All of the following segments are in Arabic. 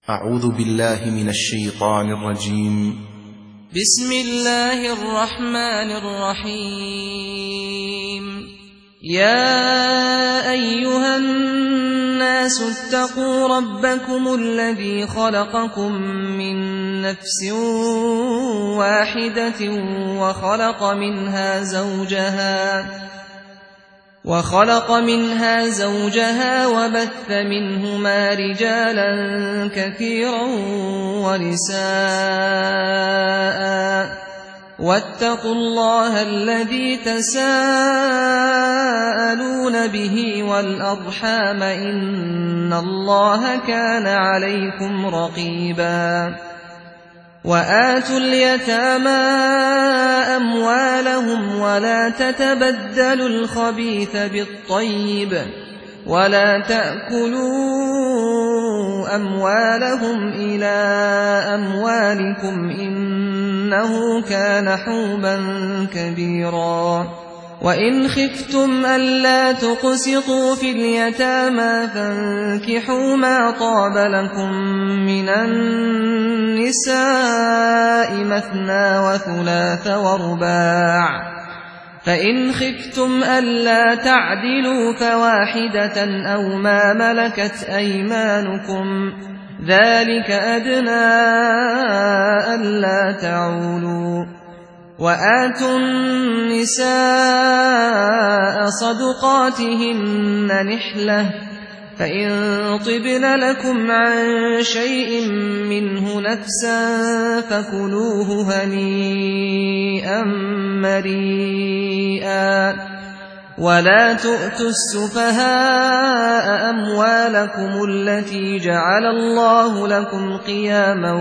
أعوذ بالله من الشيطان الرجيم. بسم الله الرحمن الرحيم. يا أيها الناس اتقوا ربكم الذي خلقكم من نفس واحدة وخلق منها زوجها وبث منهما رجالا كثيرا ونساء، واتقوا الله الذي تساءلون به والأرحام إن الله كان عليكم رقيبا. وآتوا اليتامى أموالهم ولا تتبدلوا الخبيث بالطيب ولا تأكلوا أموالهم إلى أموالكم إنه كان حوبا كبيرا. وإن خفتم ألا تقسطوا في اليتامى فانكحوا ما طاب لكم من النساء مثنى وثلاث ورباع، فإن خفتم ألا تعدلوا فواحدة أو ما ملكت أيمانكم ذلك أدنى ألا تعولوا. وآتوا النساء صدقاتهن نحلة، فإن طبن لكم عن شيء منه نفسا فكلوه هنيئا مريئا. ولا تؤتوا السفهاء أموالكم التي جعل الله لكم قياما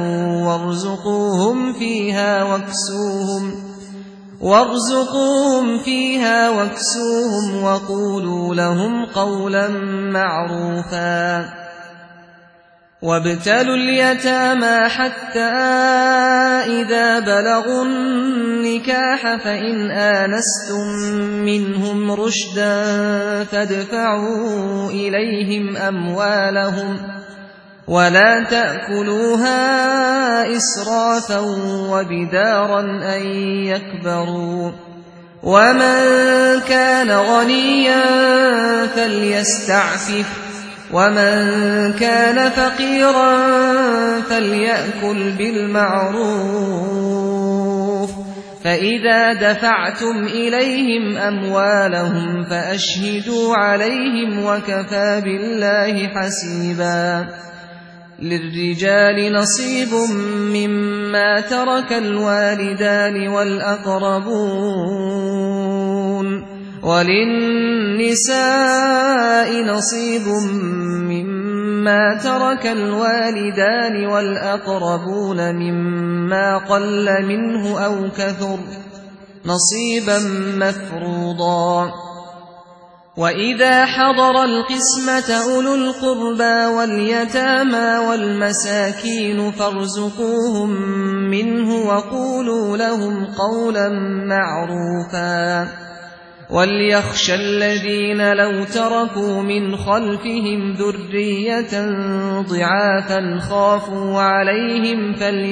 وارزقوهم فيها واكسوهم وقولوا لهم قولا معروفا. وابتلوا اليتامى حتى إذا بلغوا النكاح فإن آنستم منهم رشدا فادفعوا إليهم أموالهم ولا تأكلوها إسرافا وبدارا أن يكبروا. ومن كان غنيا فليستعفف ومن كان فقيرا فليأكل بالمعروف. فإذا دفعتم إليهم أموالهم فأشهدوا عليهم وكفى بالله حسيبا. للرجال نصيب مما ترك الوالدان والأقربون، وللنساء نصيب مما ترك الوالدان والأقربون مما قل منه أو كثر نصيبا مفروضا. وإذا حضر القسمة أولو القربى واليتامى والمساكين فارزقوهم منه وقولوا لهم قولا معروفا. وليخشى الذين لو تركوا من خلفهم ذرية ضعافا خافوا عليهم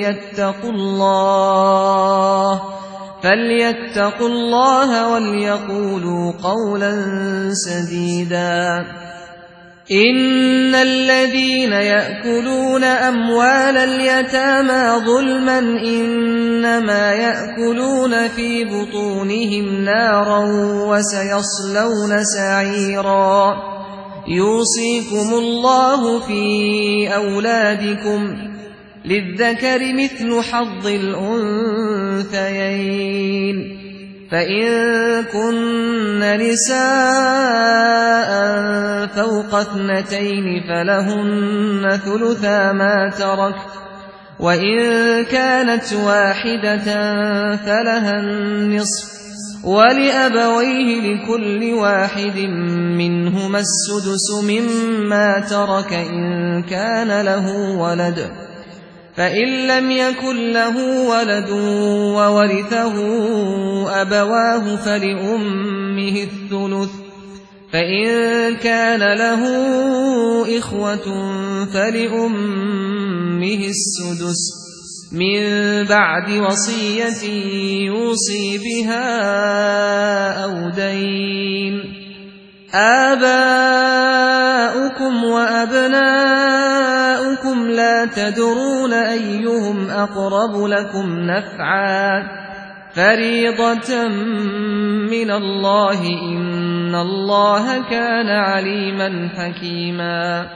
فليتقوا الله وليقولوا قولا سديدا. إن الذين يأكلون أموال اليتامى ظلما إنما يأكلون في بطونهم نارا وسيصلون سعيرا. يوصيكم الله في أولادكم للذكر مثل حظ الأنثيين، فإن كن نساء فوق 2 فلهن ثلثا ما ترك، وإن كانت واحدة فلها النصف، ولأبويه لكل واحد منهما السدس مما ترك إن كان له ولد. فإن لم يكن له ولد وورثه أبواه فلأمه الثلث، فإن كان له إخوة فلأمه لأمه السدس من بعد وصية يوصي بها أو دين. آباؤكم وأبناؤكم لا تدرون أيهم أقرب لكم نفعا فريضة من الله إن الله كان عليما حكيما.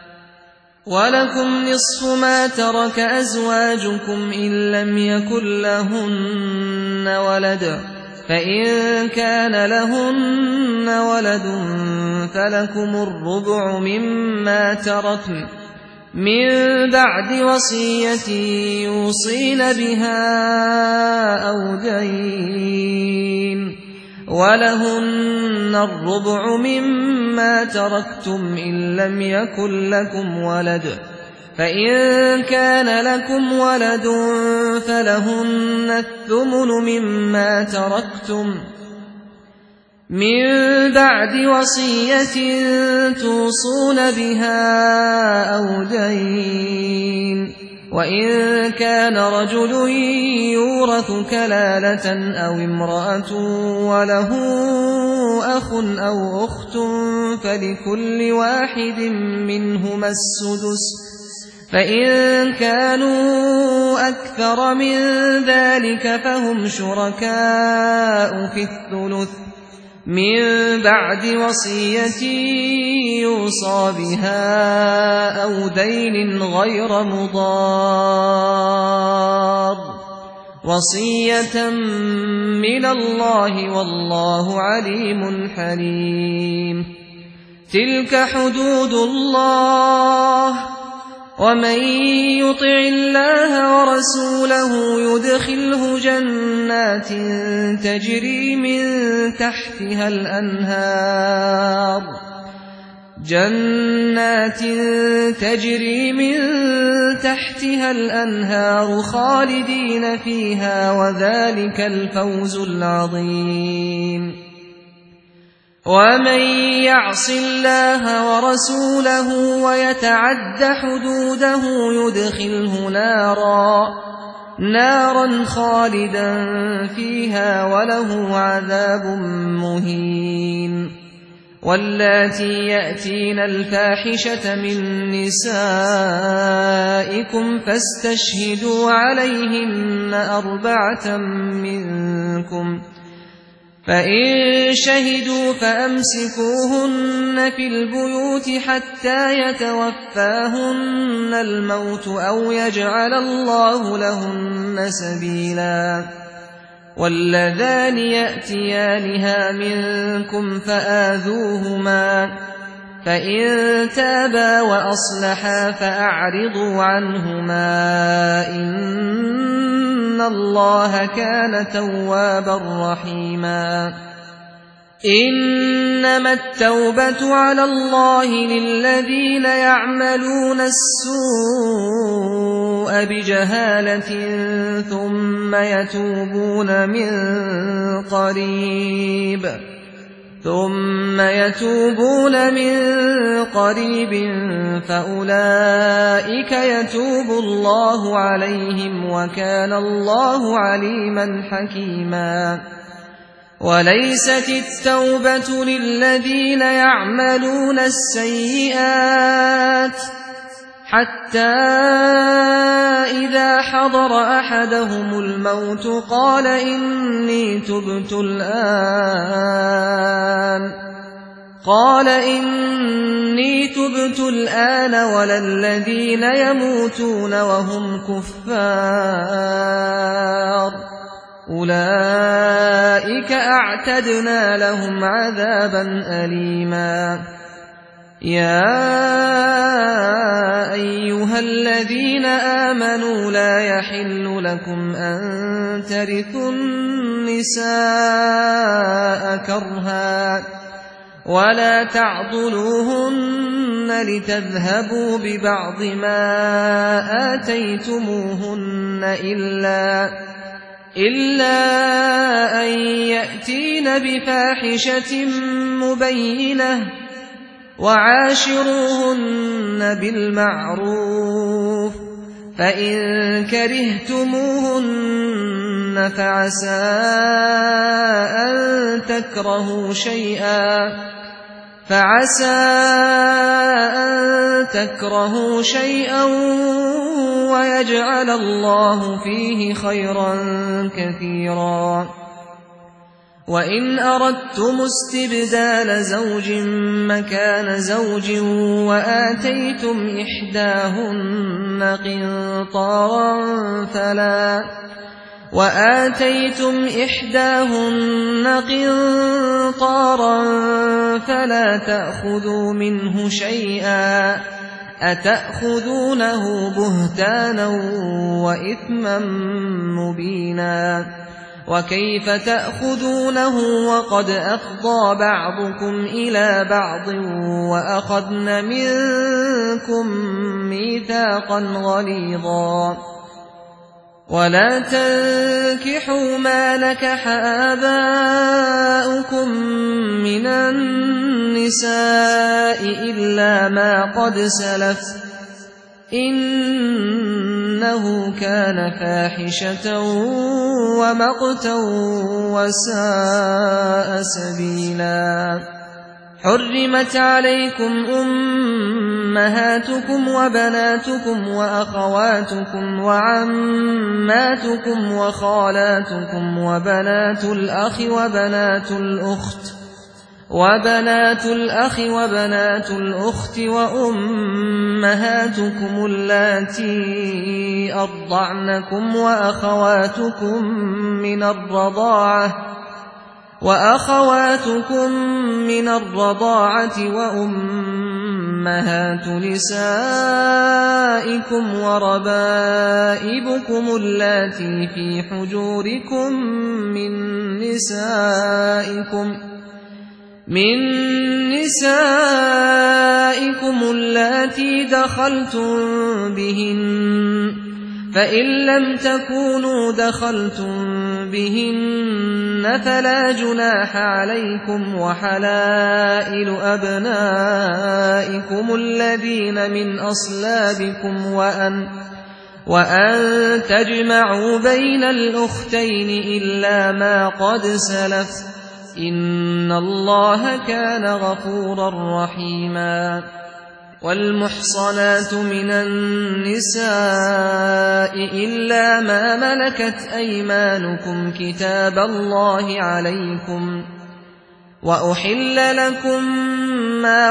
ولكم نصف ما ترك أزواجكم إن لم يكن لهن ولد فإن كان لهن ولد فلكم الربع مما تركن من بعد وصية يوصين بها أو دين. ولهن الربع مما تركتم إن لم يكن لكم ولد فإن كان لكم ولد فلهن الثمن مما تركتم من بعد وصية توصون بها أو دين. وإن كان رجل يورث كلالة أو امرأة وله أخ أو أخت فلكل واحد منهما السدس فإن كانوا أكثر من ذلك فهم شركاء في الثلث من بعد وصية يوصى بها أو دين غير مضار وصية من الله والله عليم حليم. تلك حدود الله ومن يطع الله ورسوله يدخله جنات تجري من تحتها الأنهار خالدين فيها وذلك الفوز العظيم. ومن يعص الله ورسوله ويتعد حدوده يدخله نارا خالدا فيها وله عذاب مهين. واللاتي يأتين الفاحشة من نسائكم فاستشهدوا عليهن 4 منكم فإن شهدوا فأمسكوهن في البيوت حتى يتوفاهن الموت أو يجعل الله لهن سبيلا. واللذان يأتيانها منكم فآذوهما فإن تابا وأصلحا فأعرضوا عنهما إن الله كان توابا رحيما. إنما التوبة على الله للذين يعملون السوء بجهالة ثم يتوبون من قريب فأولئك يتوب الله عليهم وكان الله عليما حكيما. وليست التوبة للذين يعملون السيئات حتى إذا حضر أحدهم الموت قال إني تبت الآن ولا الذين يموتون وهم كفار أولئك أعتدنا لهم عذابا أليما. يا أيها الذين آمنوا لا يحل لكم أن ترثوا النساء كرها ولا تعضلوهن لتذهبوا ببعض ما آتيتموهن إلا أن يأتين بفاحشة مبينة وعاشروهن بالمعروف فإن كرهتموهن فعسى أن تكرهوا شيئا ويجعل الله فيه خيرا كثيرا. وإن أردتم استبدال زوج مكان زوج وآتيتم إحداهن قنطارا فلا تأخذوا منه شيئا أتأخذونه بهتانا وإثما مبينا. وكيف تأخذونه وقد أفضى بعضكم إلى بعض وأخذن منكم ميثاقا غليظا. ولا تنكحوا ما نكح آباؤكم من النساء إلا ما قد سلف إنه كان فاحشة ومقتا وساء سبيلا. حرمت عليكم أمهاتكم وبناتكم وأخواتكم وعماتكم وخالاتكم وبنات الأخ وبنات الأخت وأمهاتكم اللاتي أرضعنكم وأخواتكم من الرضاعة وأمهات نسائكم وربائبكم اللاتي في حجوركم من نسائكم اللاتي دخلتم بهن، فإن لم تكونوا دخلتم بهن فلا جناح عليكم. وحلائل أبنائكم الذين من أصلابكم وأن تجمعوا بين الأختين إلا ما قد سلف إن الله كان غفورا رحيما. والمحصنات من النساء إلا ما ملكت أيمانكم كتاب الله عليكم. وأحل لكم ما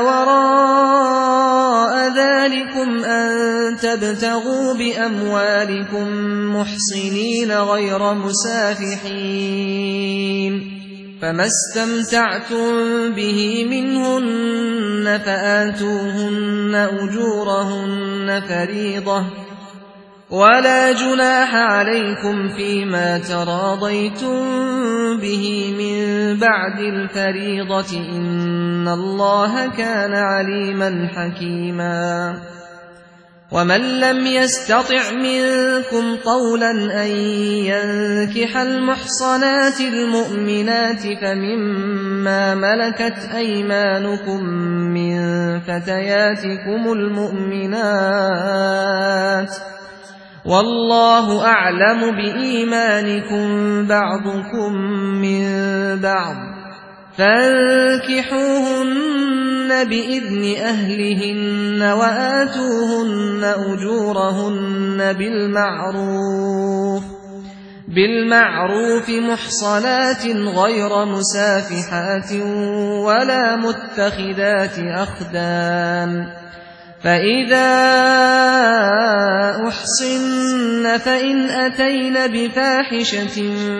وراء ذلكم أن تبتغوا بأموالكم محصنين غير مسافحين، فما استمتعتم به منهن فآتوهن أجورهن فريضة، ولا جناح عليكم فيما تراضيتم به من بعد الفريضة إن الله كان عليما حكيما. ومن لم يستطع منكم طولا أن ينكح المحصنات المؤمنات فمما ملكت أيمانكم من فتياتكم المؤمنات، والله أعلم بإيمانكم بعضكم من بعض، فانكحوهن بإذن أهلهن وآتوهن أجورهن بالمعروف محصنات غير مسافحات ولا متخذات أخدان. فإذا أحصن فإن أتين بفاحشة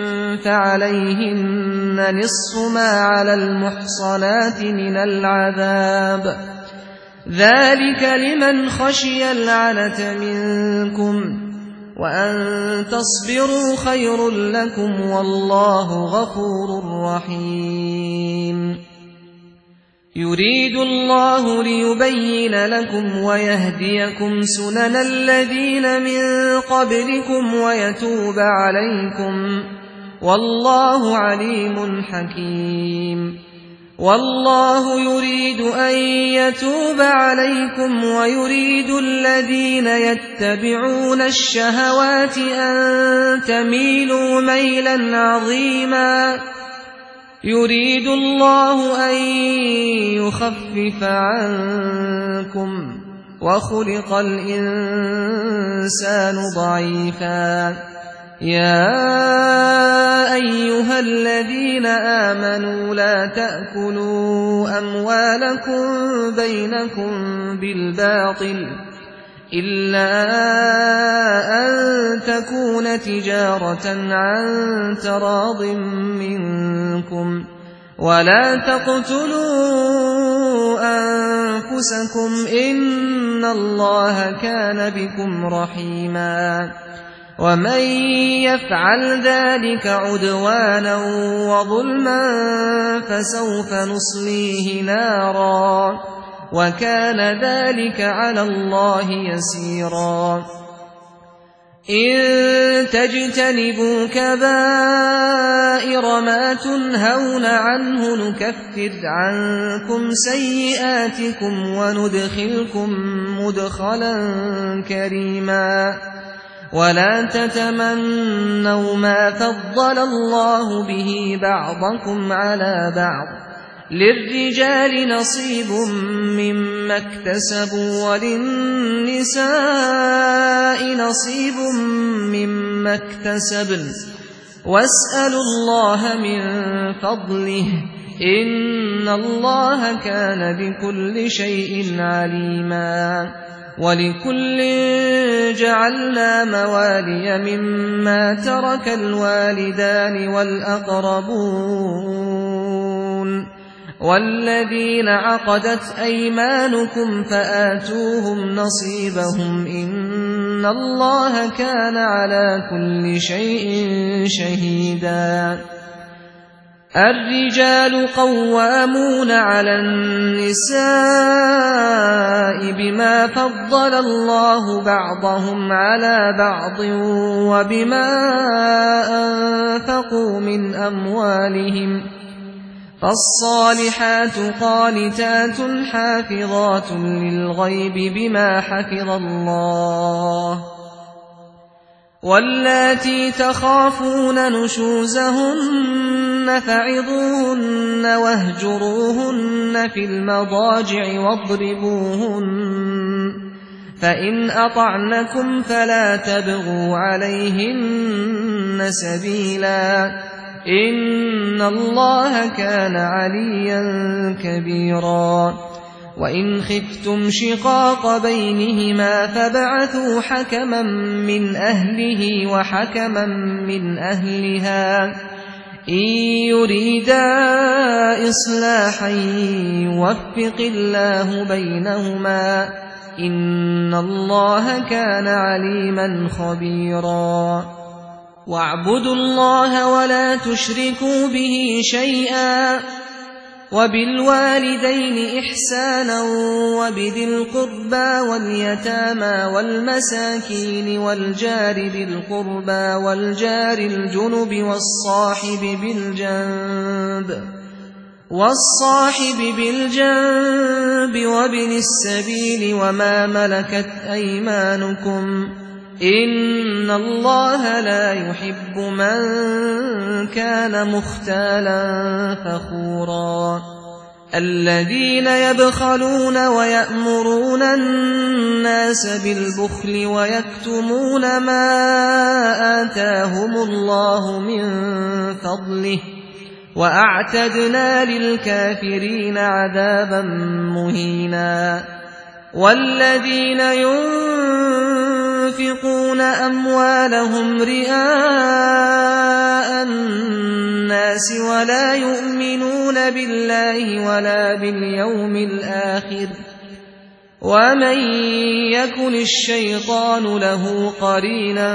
فعليهن نصف ما على المحصنات من العذاب، ذلك لمن خشي العنة منكم، وأن تصبروا خير لكم والله غفور رحيم. يريد الله ليبين لكم ويهديكم سنن الذين من قبلكم ويتوب عليكم، والله عليم حكيم. والله يريد أن يتوب عليكم ويريد الذين يتبعون الشهوات أن تميلوا ميلا عظيما يريد الله أن يخفف عنكم وخلق الإنسان ضعيفا يا أيها الذين آمنوا لا تأكلوا أموالكم بينكم بالباطل إلا أن تكون تجارة عن تراض منكم ولا تقتلوا أنفسكم إن الله كان بكم رحيما ومن يفعل ذلك عدوانا وظلما فسوف نصليه نارا وكان ذلك على الله يسيرا إن تجتنبوا كبائر ما تنهون عنه نكفر عنكم سيئاتكم وندخلكم مدخلا كريما ولا تتمنوا ما فضل الله به بعضكم على بعض للرجال نصيب مما اكتسبوا وللنساء نصيب مما اكتسبن واسألوا الله من فضله إن الله كان بكل شيء عليما ولكل جعلنا موالي مما ترك الوالدان والأقربون والذين عقدت أيمانكم فآتوهم نصيبهم إن الله كان على كل شيء شهيدا الرجال قوامون على النساء بما فضل الله بعضهم على بعض وبما أنفقوا من أموالهم فالصالحات قانتات حافظات للغيب بما حفظ الله واللاتي تخافون نشوزهن فعظوهن واهجروهن في المضاجع واضربوهن فإن أطعنكم فلا تبغوا عليهن سبيلا إن الله كان عليا كبيرا وإن خفتم شقاق بينهما فابعثوا حكما من أهله وحكما من أهلها إن يريدا إصلاحا يوفق الله بينهما إن الله كان عليما خبيرا واعبدوا الله ولا تشركوا به شيئا وبالوالدين إحسانا وبذي القربى واليتامى والمساكين والجار ذي القربى والجار الجنب والصاحب بالجنب وابن السبيل وما ملكت أيمانكم إن الله لا يحب من كان مختالا فخورا الذين يبخلون ويأمرون الناس بالبخل ويكتمون ما آتاهم الله من فضله وأعتدنا للكافرين عذابا مهينا والذين ينفقون أموالهم رئاء الناس ولا يؤمنون بالله ولا باليوم الآخر ومن يكن الشيطان له قرينا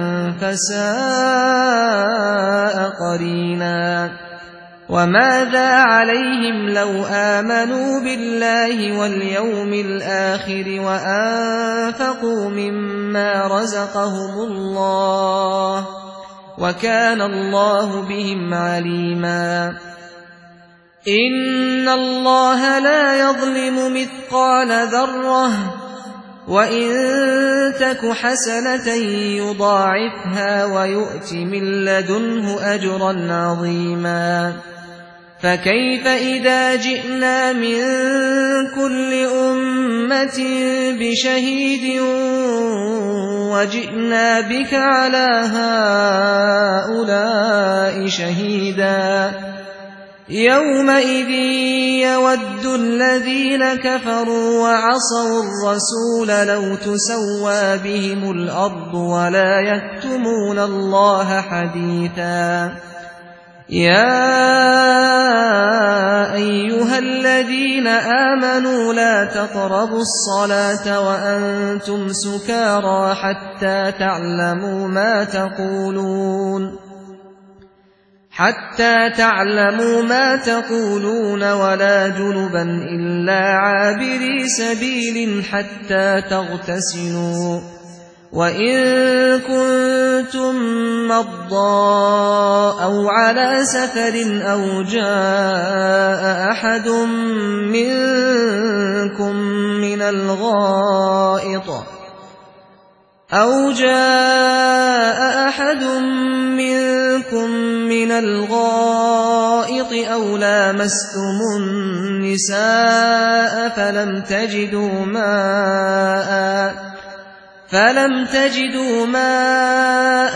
فساء قرينا وماذا عليهم لو آمنوا بالله واليوم الآخر وأنفقوا مما رزقهم الله وكان الله بهم عليما إِنَّ اللَّهَ لَا يَظْلِمُ مِثْقَالَ ذَرَّةٍ وَإِن تَكُ حَسَنَةً يُضَاعِفْهَا وَيُؤْتِ مِن لَّدُنْهُ أَجْرًا عَظِيمًا فَكَيْفَ إِذَا جِئْنَا مِن كُلِّ أُمَّةٍ بِشَهِيدٍ وَجِئْنَا بِكَ عَلَىٰ هَٰؤُلَاءِ شَهِيدًا يَوْمَئِذٍ يَوَدُّ الَّذِينَ كَفَرُوا وَعَصَوُا الرَّسُولَ لَوْ تُسَوَّىٰ بِهِمُ الْأَرْضُ وَلَا يَكْتُمُونَ اللَّهَ حَدِيثًا يَا أَيُّهَا الَّذِينَ آمَنُوا لَا تَقْرَبُوا الصَّلَاةَ وَأَنتُمْ سُكَارَىٰ حَتَّىٰ تعلموا ما تقولون ولا جنبا إلا عابري سبيل حتى تغتسلوا وإن كنتم مرضى أو على سفر أو جاء أحد منكم من الغائط أو لامستم النساء فلم تجدوا ماء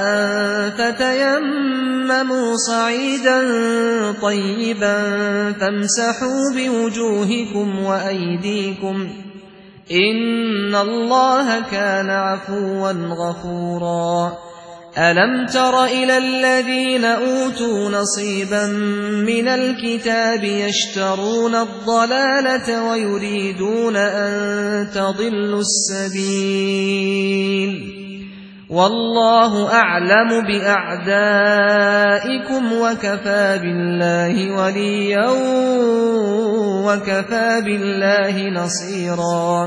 فتيمموا صعيدا طيبا فامسحوا بوجوهكم وأيديكم إن الله كان عفوا غفورا ألم تر إلى الذين أوتوا نصيبا من الكتاب يشترون الضلالة ويريدون أن تضلوا السبيل والله أعلم بأعدائكم وكفى بالله وليا وكفى بالله نصيرا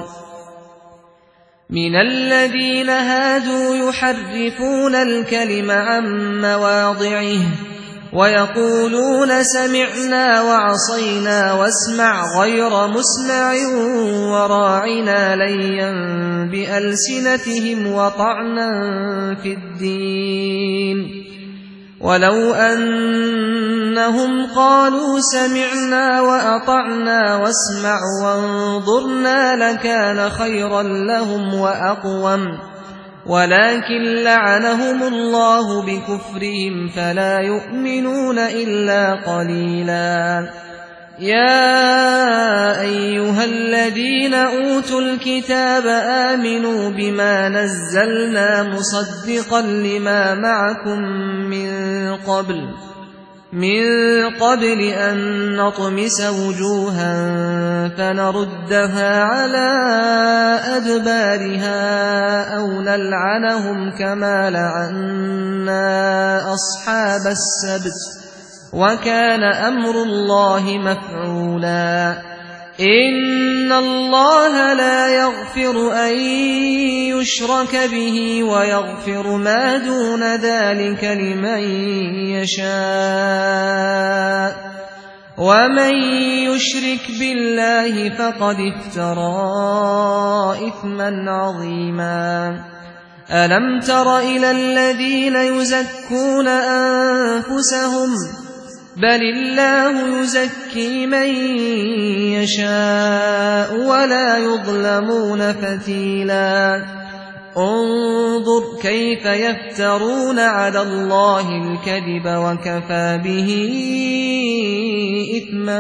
من الذين هادوا يحرفون الكلم عن مواضعه ويقولون سمعنا وعصينا واسمع غير مسمع وراعنا ليا بألسنتهم وطعنا في الدين ولو أنهم قالوا سمعنا وأطعنا واسمع وانظرنا لكان خيرا لهم وأقوم ولكن لعنهم الله بكفرهم فلا يؤمنون إلا قليلا يا أيها الذين أوتوا الكتاب آمنوا بما نزلنا مصدقا لما معكم من قبل أن نطمس وجوها فنردها على أدبارها أو نلعنهم كما لعنا أصحاب السبت وكان أمر الله مفعولا إن الله لا يغفر أن يشرك به ويغفر ما دون ذلك لمن يشاء ومن يشرك بالله فقد افترى إثما عظيما ألم تر إلى الذين يزكون أنفسهم بل الله يزكي من يشاء ولا يظلمون فتيلا انظر كيف يفترون على الله الكذب وكفى به إثما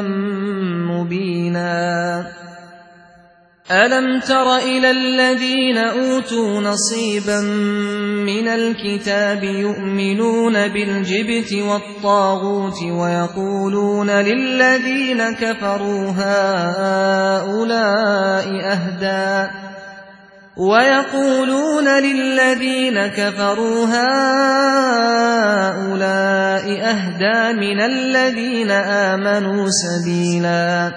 مبينا ألم تر إلى الذين أوتوا نصيبا من الكتاب يؤمنون بالجبت والطاغوت ويقولون للذين كفروا هؤلاء أهدى من الذين آمنوا سبيلا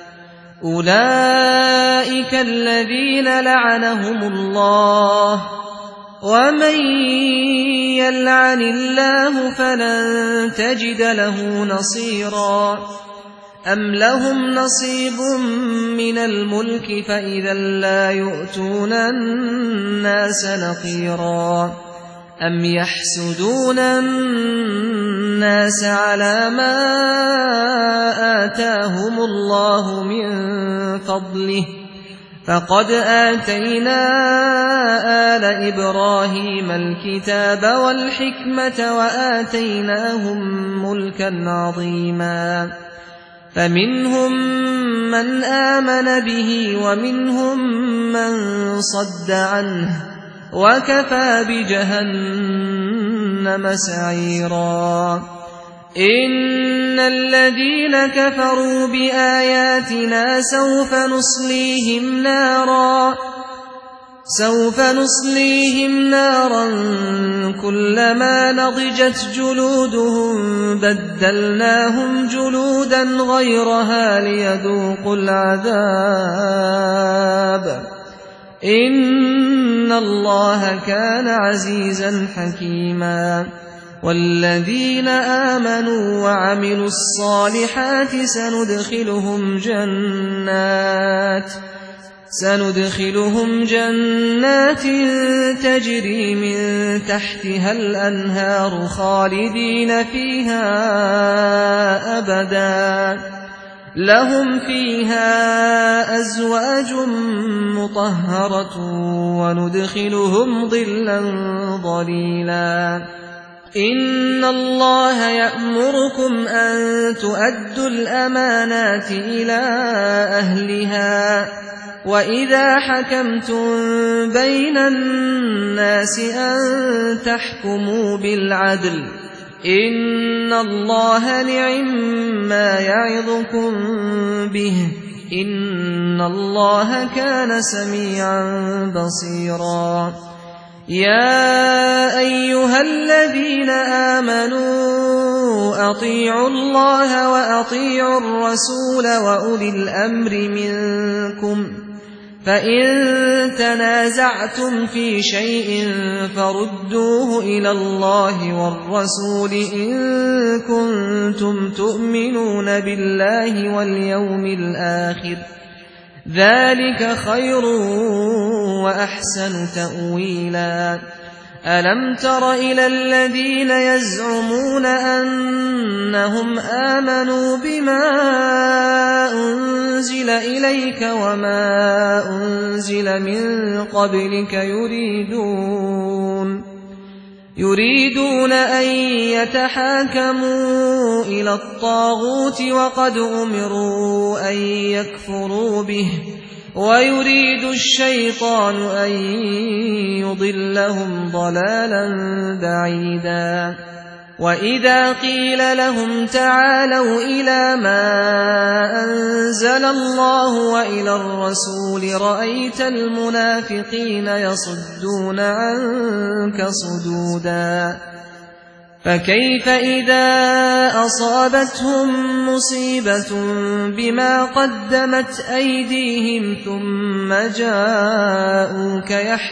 أولئك الذين لعنهم الله ومن يلعن الله فلن تجد له نصيرا أَمْ لَهُمْ نَصِيبٌ مِّنَ الْمُلْكِ فَإِذًا لَّا يُؤْتُونَ النَّاسَ نَقِيرًا أَمْ يَحْسُدُونَ النَّاسَ عَلَىٰ مَا آتَاهُمُ اللَّهُ مِن فَضْلِهِ فَقَدْ آتَيْنَا آلَ إِبْرَاهِيمَ الْكِتَابَ وَالْحِكْمَةَ وَآتَيْنَاهُم مُّلْكًا عَظِيمًا فَمِنْهُم مَّنْ آمَنَ بِهِ وَمِنْهُم مَّن صَدَّ عَنْهُ وَكَفَىٰ بِجَهَنَّمَ سَعِيرًا إِنَّ الَّذِينَ كَفَرُوا بِآيَاتِنَا سَوْفَ نُصْلِيهِمْ نَارًا كُلَّمَا نَضِجَتْ جُلُودُهُم بَدَّلْنَاهُمْ جُلُودًا غَيْرَهَا لِيَذُوقُوا الْعَذَابَ إِنَّ اللَّهَ كَانَ عَزِيزًا حَكِيمًا وَالَّذِينَ آمَنُوا وَعَمِلُوا الصَّالِحَاتِ سندخلهم جنات تجري من تحتها الأنهار خالدين فيها أبدا لهم فيها أزواج مطهرة وندخلهم ظلا ظليلا إن الله يأمركم أن تؤدوا الأمانات إلى أهلها وإذا حكمتم بين الناس أن تحكموا بالعدل إن الله نعم-ما يعظكم به إن الله كان سميعا بصيرا يا أيها الذين آمنوا أطيعوا الله وأطيعوا الرسول وأولي الأمر منكم فإن تنازعتم في شيء فردوه إلى الله والرسول إن كنتم تؤمنون بالله واليوم الآخر ذلك خير وأحسن تأويلا ألم تر إلى الذين يزعمون أنهم آمنوا بما أنزل إليك وما أنزل من قبلك يريدون أن يتحاكموا إلى الطاغوت وقد أمروا أن يكفروا به ويريد الشيطان أن يضلهم ضلالا بعيدا وإذا قيل لهم تعالوا إلى ما أنزل الله وإلى الرسول رأيت المنافقين يصدون عنك صدودا فكيف إذا أصابتهم مصيبة بما قدمت أيديهم ثم جاءوك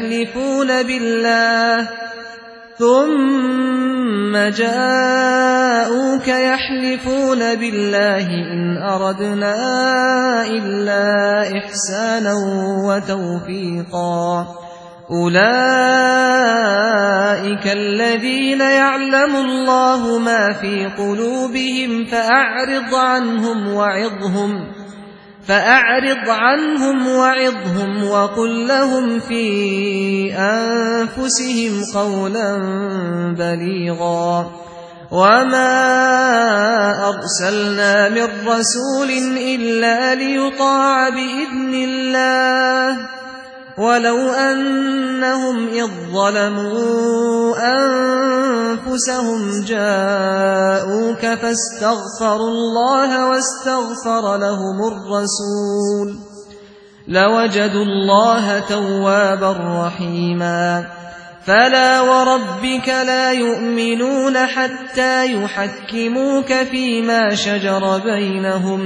يحلفون بالله إن أردنا إلا إحسانا وتوفيقا أولئك الذين يعلم الله ما في قلوبهم فأعرض عنهم وعظهم وقل لهم في أنفسهم قولا بليغا وما أرسلنا من رسول إلا ليطاع بإذن الله ولو أنهم إذ ظلموا أنفسهم جاءوك فاستغفروا الله واستغفر لهم الرسول لوجدوا الله توابا رحيما فلا وربك لا يؤمنون حتى يحكموك فيما شجر بينهم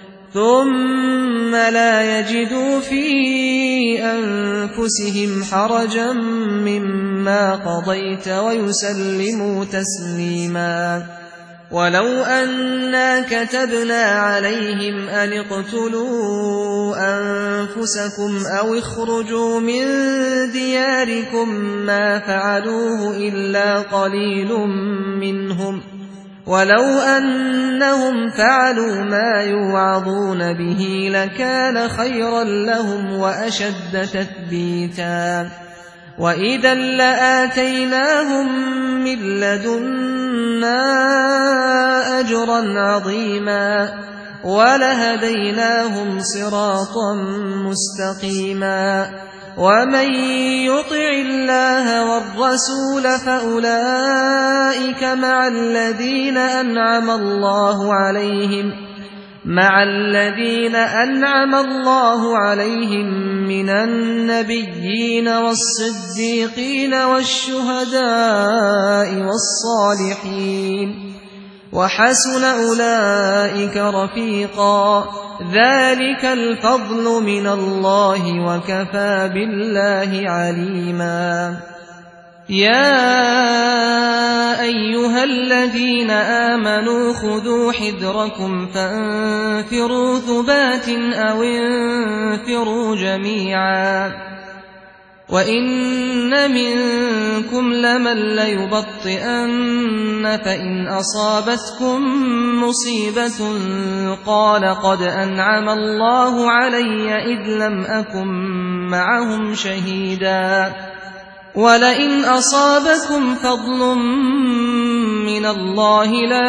ثم لا يجدوا في أنفسهم حرجا مما قضيت ويسلموا تسليما ولو أنا كتبنا عليهم أن اقتلوا أنفسكم أو اخرجوا من دياركم ما فعلوه إلا قليل منهم ولو أنهم فعلوا ما يوعظون به لكان خيرا لهم وأشد تثبيتا وإذا لآتيناهم من لدنا أجرا عظيما ولهديناهم صراطا مستقيما ومن يطع الله والرسول فأولئك مع الذين أنعم الله عليهم من النبيين والصديقين والشهداء والصالحين وحسن أولئك رفيقا ذلك الفضل من الله وكفى بالله عليما يا أيها الذين آمنوا خذوا حذركم فانفروا ثبات أو انفروا جميعا وإن منكم لمن ليبطئن فإن أصابتكم مصيبة قال قد أنعم الله علي إذ لم أكن معهم شهيدا ولئن أصابكم فضل من الله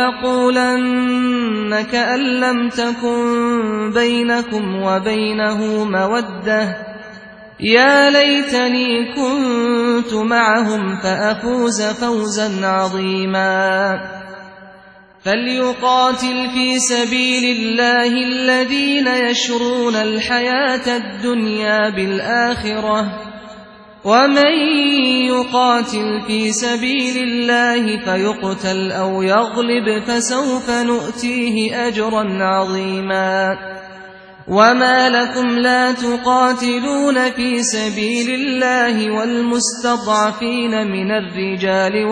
ليقولن كأن لم تكن بينكم وبينه مودة يا ليتني كنت معهم فأفوز فوزا عظيما فليقاتل في سبيل الله الذين يشرون الحياة الدنيا بالآخرة ومن يقاتل في سبيل الله فيقتل أو يغلب فسوف نؤتيه أجرا عظيما وما لكم لا تقاتلون في سبيل الله والمستضعفين من الرجال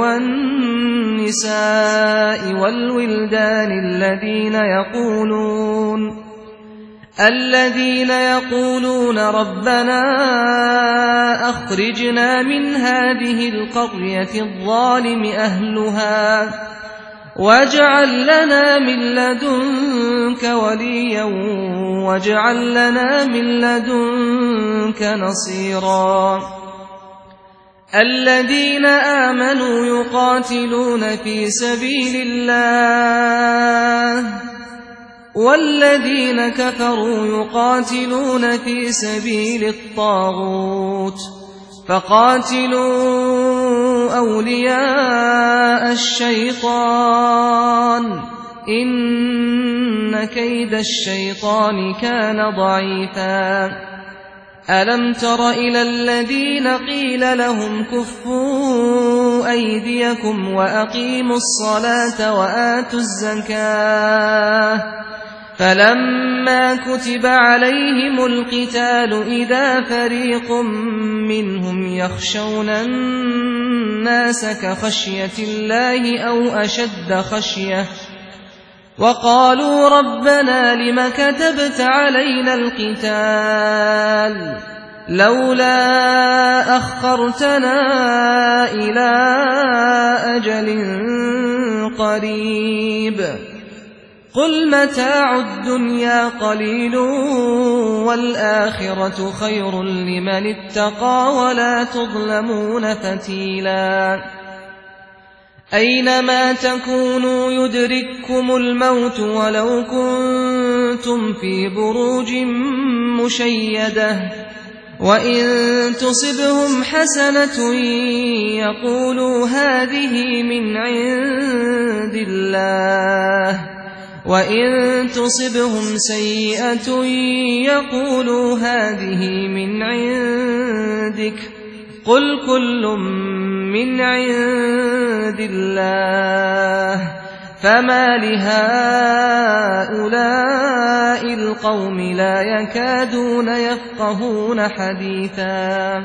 والنساء والولدان الذين يقولون ربنا أخرجنا من هذه القرية الظالم أهلها واجعل لنا من لدنك وليا واجعل لنا من لدنك نصيرا الذين آمنوا يقاتلون في سبيل الله والذين كفروا يقاتلون في سبيل الطاغوت فقاتلوا أولياء الشيطان إن كيد الشيطان كان ضعيفا ألم تر إلى الذين قيل لهم كفوا أيديكم وأقيموا الصلاة وآتوا الزكاة فلما كتب عليهم القتال إذا فريق منهم يخشون الناس كخشية الله أو أشد خشية وقالوا ربنا لم كتبت علينا القتال لولا أخرتنا إلى أجل قريب قل متاع الدنيا قليل والآخرة خير لمن اتقى ولا تظلمون فتيلا أينما تكونوا يدرككم الموت ولو كنتم في بروج مشيدة وإن تصبهم حسنة يقولوا هذه من عند الله وإن تصبهم سيئة يقولوا هذه من عندك قل كل من عند الله فما لهؤلاء القوم لا يكادون يفقهون حديثا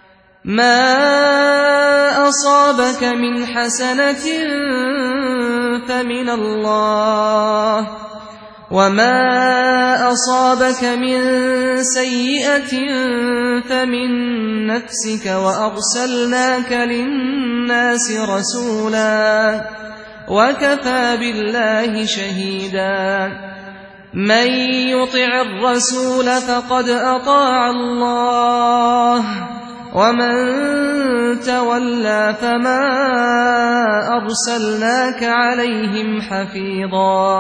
ما أصابك من حسنة فمن الله، وما أصابك من سيئة فمن نفسك، وأرسلناك للناس رسولا وكفى بالله شهيدا. من يطع الرسول فقد أطاع الله، ومن تولى فما أرسلناك عليهم حفيظا.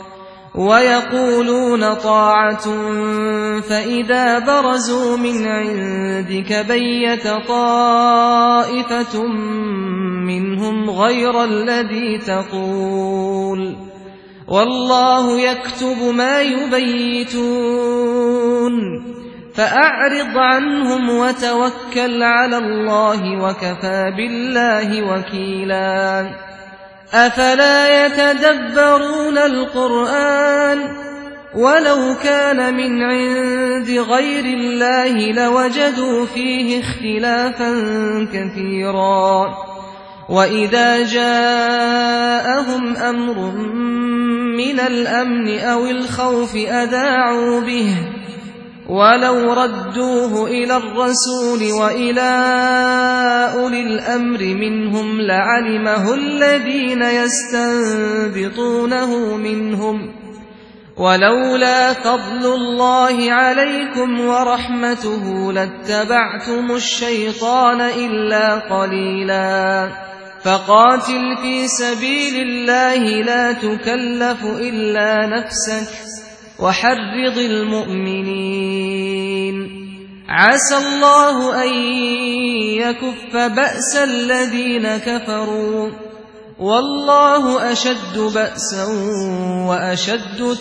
ويقولون طاعة فإذا برزوا من عندك بيت طائفة منهم غير الذي تقول، والله يكتب ما يبيتون. فأعرض عنهم وتوكل على الله، وكفى بالله وكيلا. أفلا يتدبرون القرآن؟ ولو كان من عند غير الله لوجدوا فيه اختلافا كثيرا. وإذا جاءهم أمر من الأمن أو الخوف أذاعوا به، ولو ردوه إلى الرسول وإلى أولي الأمر منهم لعلمه الذين يستنبطونه منهم، ولولا فضل الله عليكم ورحمته لاتبعتم الشيطان إلا قليلا. فقاتل في سبيل الله لا تكلف إلا نفسك، وحرض المؤمنين. عسى الله أن يكف بأس الذين كفروا، والله أشد بأسا وأشد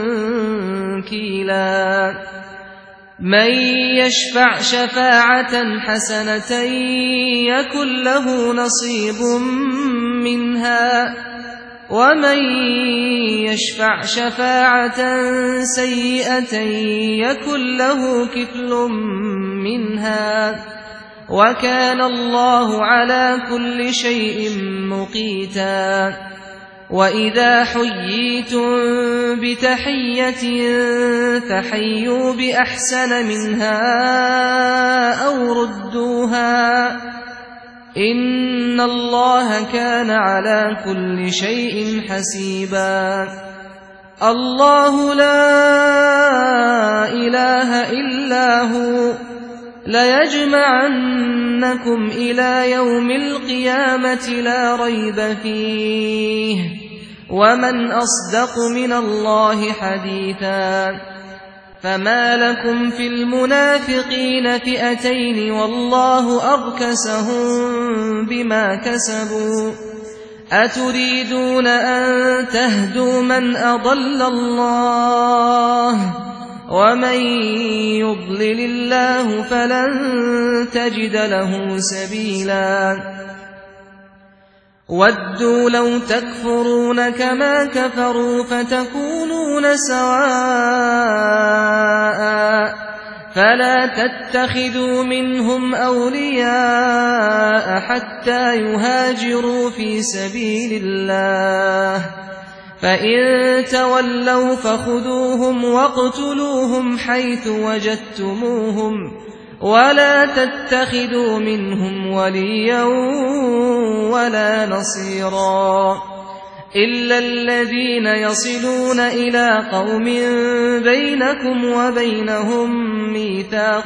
تنكيلا. من يشفع شفاعة حسنة يكن له نصيب منها، ومن يشفع شفاعة سيئة يكن له كفل منها، وكان الله على كل شيء مقيتا. وإذا حييتم بتحية فحيوا بأحسن منها أو ردوها، إن الله كان على كل شيء حسيبا. الله لا إله إلا هو، ليجمعنكم إلى يوم القيامة لا ريب فيه، ومن أصدق من الله حديثا. فما لكم في المنافقين فئتين والله أركسهم بما كسبوا، أتريدون أن تهدوا من أضل الله، ومن يضلل الله فلن تجد له سبيلا. ودوا لو تكفرون كما كفروا فتكونون سواء، فلا تتخذوا منهم أولياء حتى يهاجروا في سبيل الله، فإن تولوا فخذوهم واقتلوهم حيث وجدتموهم، ولا تتخذوا منهم وليا ولا نصيرا، إلا الذين يصلون إلى قوم بينكم وبينهم ميثاق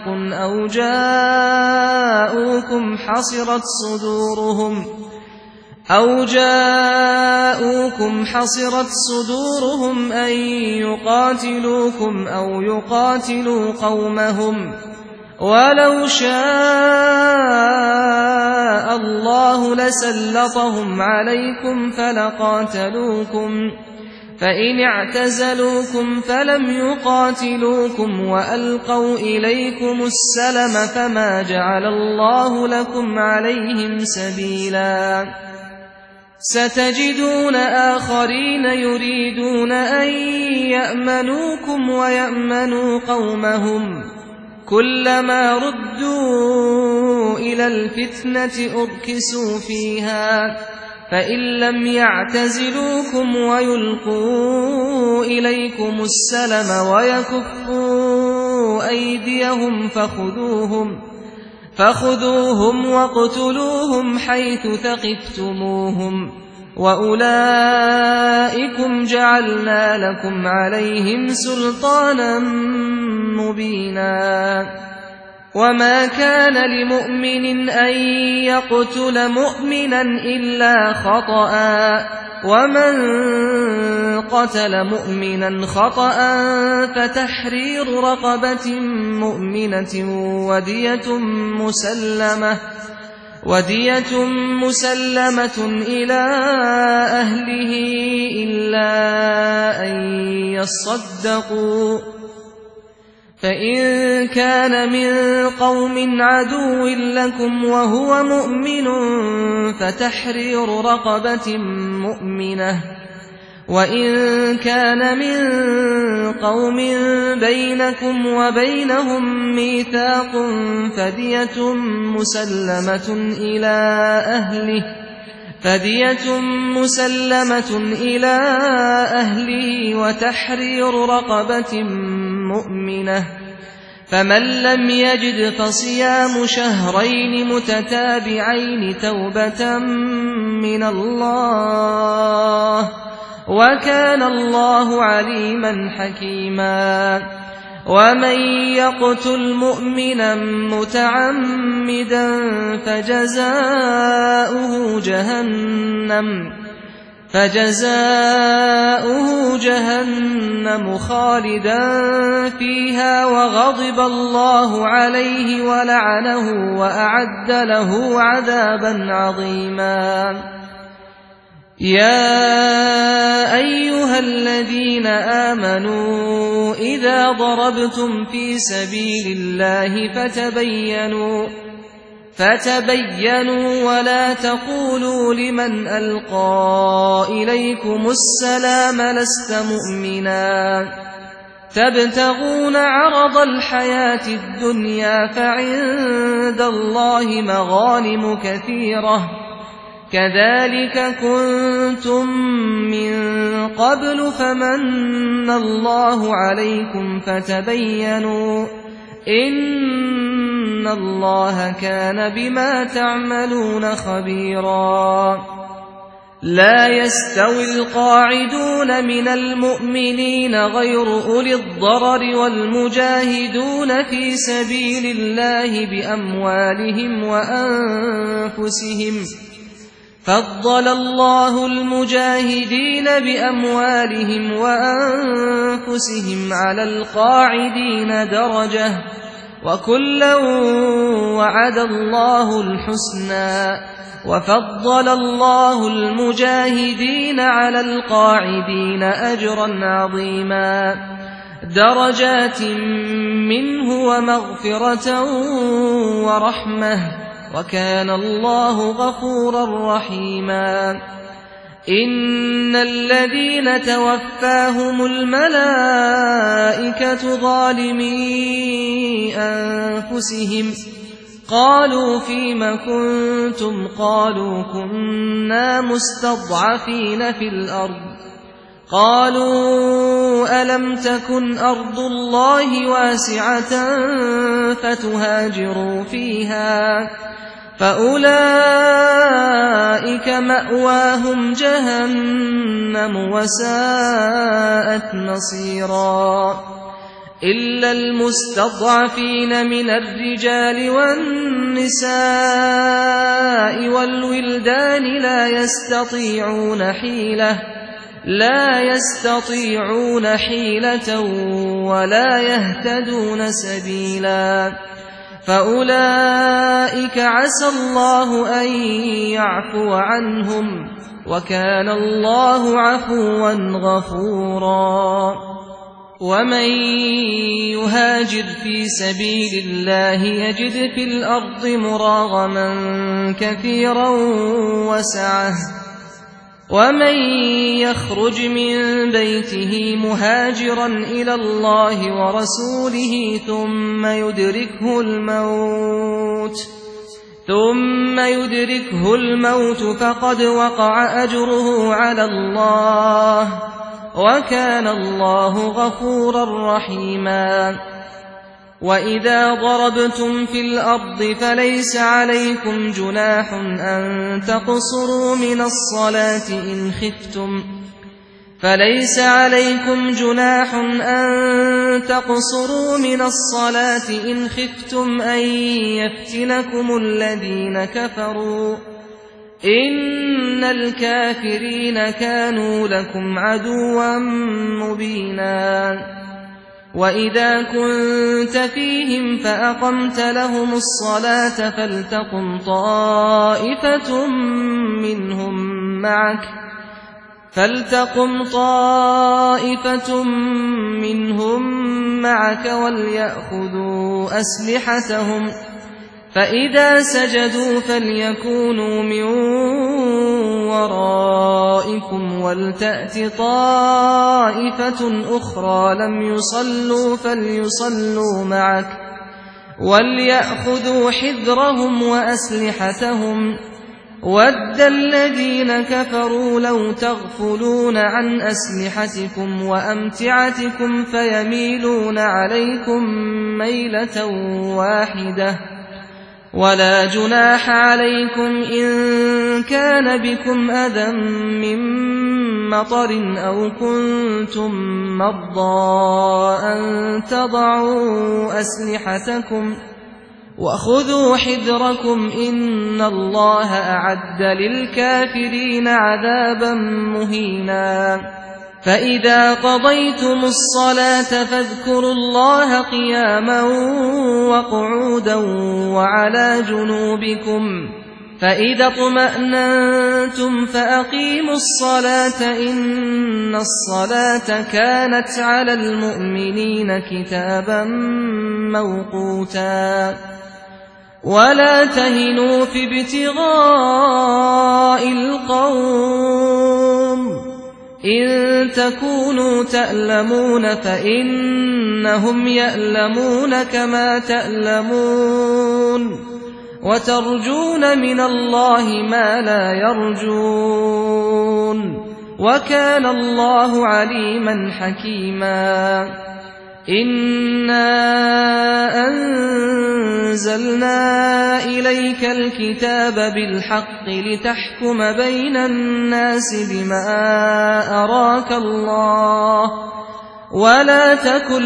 أو جاءوكم حصرت صدورهم أن يقاتلوكم أو يقاتلوا قومهم، ولو شاء الله لسلطهم عليكم فلقاتلوكم، فإن اعتزلوكم فلم يقاتلوكم وألقوا إليكم السلم فما جعل الله لكم عليهم سبيلا. ستجدون آخرين يريدون أن يأمنوكم ويأمنوا قومهم، كلما ردوا إلى الفتنة أركسوا فيها فإن لم يعتزلوكم ويلقوا إليكم السلم ويكفوا أيديهم فخذوهم واقتلوهم حيث ثقفتموهم وأولئكم جعلنا لكم عليهم سلطانا مبينا وما كان لمؤمن أن يقتل مؤمنا إلا خطأ ومن قتل مؤمنا خطأ فتحرير رقبة مؤمنة ودية مسلمة إلى أهله إلا أن يصدقوا فإن كان من قوم عدو لكم وهو مؤمن فتحرير رقبة مؤمنة وإن كان من قوم بينكم وبينهم ميثاق فدية مسلمة إلى أهله وتحرير رقبة مؤمنة فمن لم يجد فصيام شهرين متتابعين توبة من الله وكان الله عليما حكيما ومن يقتل مؤمنا متعمدا فجزاؤه جهنم خالدا فيها وغضب الله عليه ولعنه وأعد له عذابا عظيما يا أيها الذين آمنوا إذا ضربتم في سبيل الله فتبينوا ولا تقولوا لمن ألقى إليكم السلام لست مؤمنا تبتغون عرض الحياة الدنيا فعند الله مغانم كثيرة كذلك كنتم من قبل فمن الله عليكم فتبينوا إن الله كان بما تعملون خبيرا لا يستوي القاعدون من المؤمنين غير أولي الضرر والمجاهدون في سبيل الله بأموالهم وأنفسهم فضل الله المجاهدين بأموالهم وأنفسهم على القاعدين درجة وكلا وعد الله الحسنى وفضل الله المجاهدين على القاعدين أجرا عظيما درجات منه ومغفرة ورحمة وكان الله غفورا رحيما إن الذين توفاهم الملائكة ظالمي أنفسهم قالوا فيم كنتم قالوا كنا مستضعفين في الأرض قالوا ألم تكن أرض الله واسعة فتهاجروا فيها فأولئك مأواهم جهنم وساءت مصيرا إلا المستضعفين من الرجال والنساء والولدان لا يستطيعون حيلة ولا يهتدون سبيلا فأولئك عسى الله أن يعفو عنهم وكان الله عفوا غفورا ومن يهاجر في سبيل الله يجد في الأرض مراغما كثيرا وسعة ومن يخرج من بيته مهاجرا إلى الله ورسوله ثم ثم يدركه الموت فقد وقع أجره على الله وكان الله غفورا رحيما وإذا ضربتم في الأرض فليس عليكم جناح أن تقصروا من الصلاة إن خفتم أن يفتنكم الذين كفروا إن الكافرين كانوا لكم عدوا مبينا وإذا كنت فيهم فأقمت لهم الصلاة فلتقم طائفة منهم معك وليأخذوا أسلحتهم فإذا سجدوا فليكونوا من ورائكم ولتأت طائفة أخرى لم يصلوا فليصلوا معك وليأخذوا حذرهم وأسلحتهم وَدَّ الَّذِينَ كَفَرُوا لَوْ تَغْفُلُونَ عَنْ أَسْلِحَتِكُمْ وَأَمْتِعَتِكُمْ فَيَمِيلُونَ عَلَيْكُمْ مَيْلَةً وَاحِدَةً وَلَا جُنَاحَ عَلَيْكُمْ إِن كَانَ بِكُمْ أَذًى مِّن مَّطَرٍ أَوْ كُنتُم مَّرْضَىٰ أَن تَضَعُوا أَسْلِحَتَكُمْ وَخُذُوا حِذْرَكُمْ إِنَّ اللَّهَ أَعَدَّ لِلْكَافِرِينَ عَذَابًا مُّهِينًا فَإِذَا قَضَيْتُمُ الصَّلَاةَ فاذكروا اللَّهَ قِيَامًا وَقُعُودًا وَعَلَىٰ جُنُوبِكُمْ فَإِذَا اطْمَأْنَنتُمْ فَأَقِيمُوا الصَّلَاةَ إِنَّ الصَّلَاةَ كَانَتْ عَلَى الْمُؤْمِنِينَ كِتَابًا مَّوْقُوتًا وَلَا تَهِنُوا فِي ابْتِغَاءِ الْقَوْمِ إِن تَكُونُوا تَأْلَمُونَ فَإِنَّهُمْ يَأْلَمُونَ كَمَا تَأْلَمُونَ وَتَرْجُونَ مِنَ اللَّهِ مَا لَا يَرْجُونَ وَكَانَ اللَّهُ عَلِيمًا حَكِيمًا إِنَّا أَنزَلْنَا إِلَيْكَ الْكِتَابَ بِالْحَقِّ لِتَحْكُمَ بَيْنَ النَّاسِ بِمَا أَرَاكَ اللَّهُ وَلَا تَكُن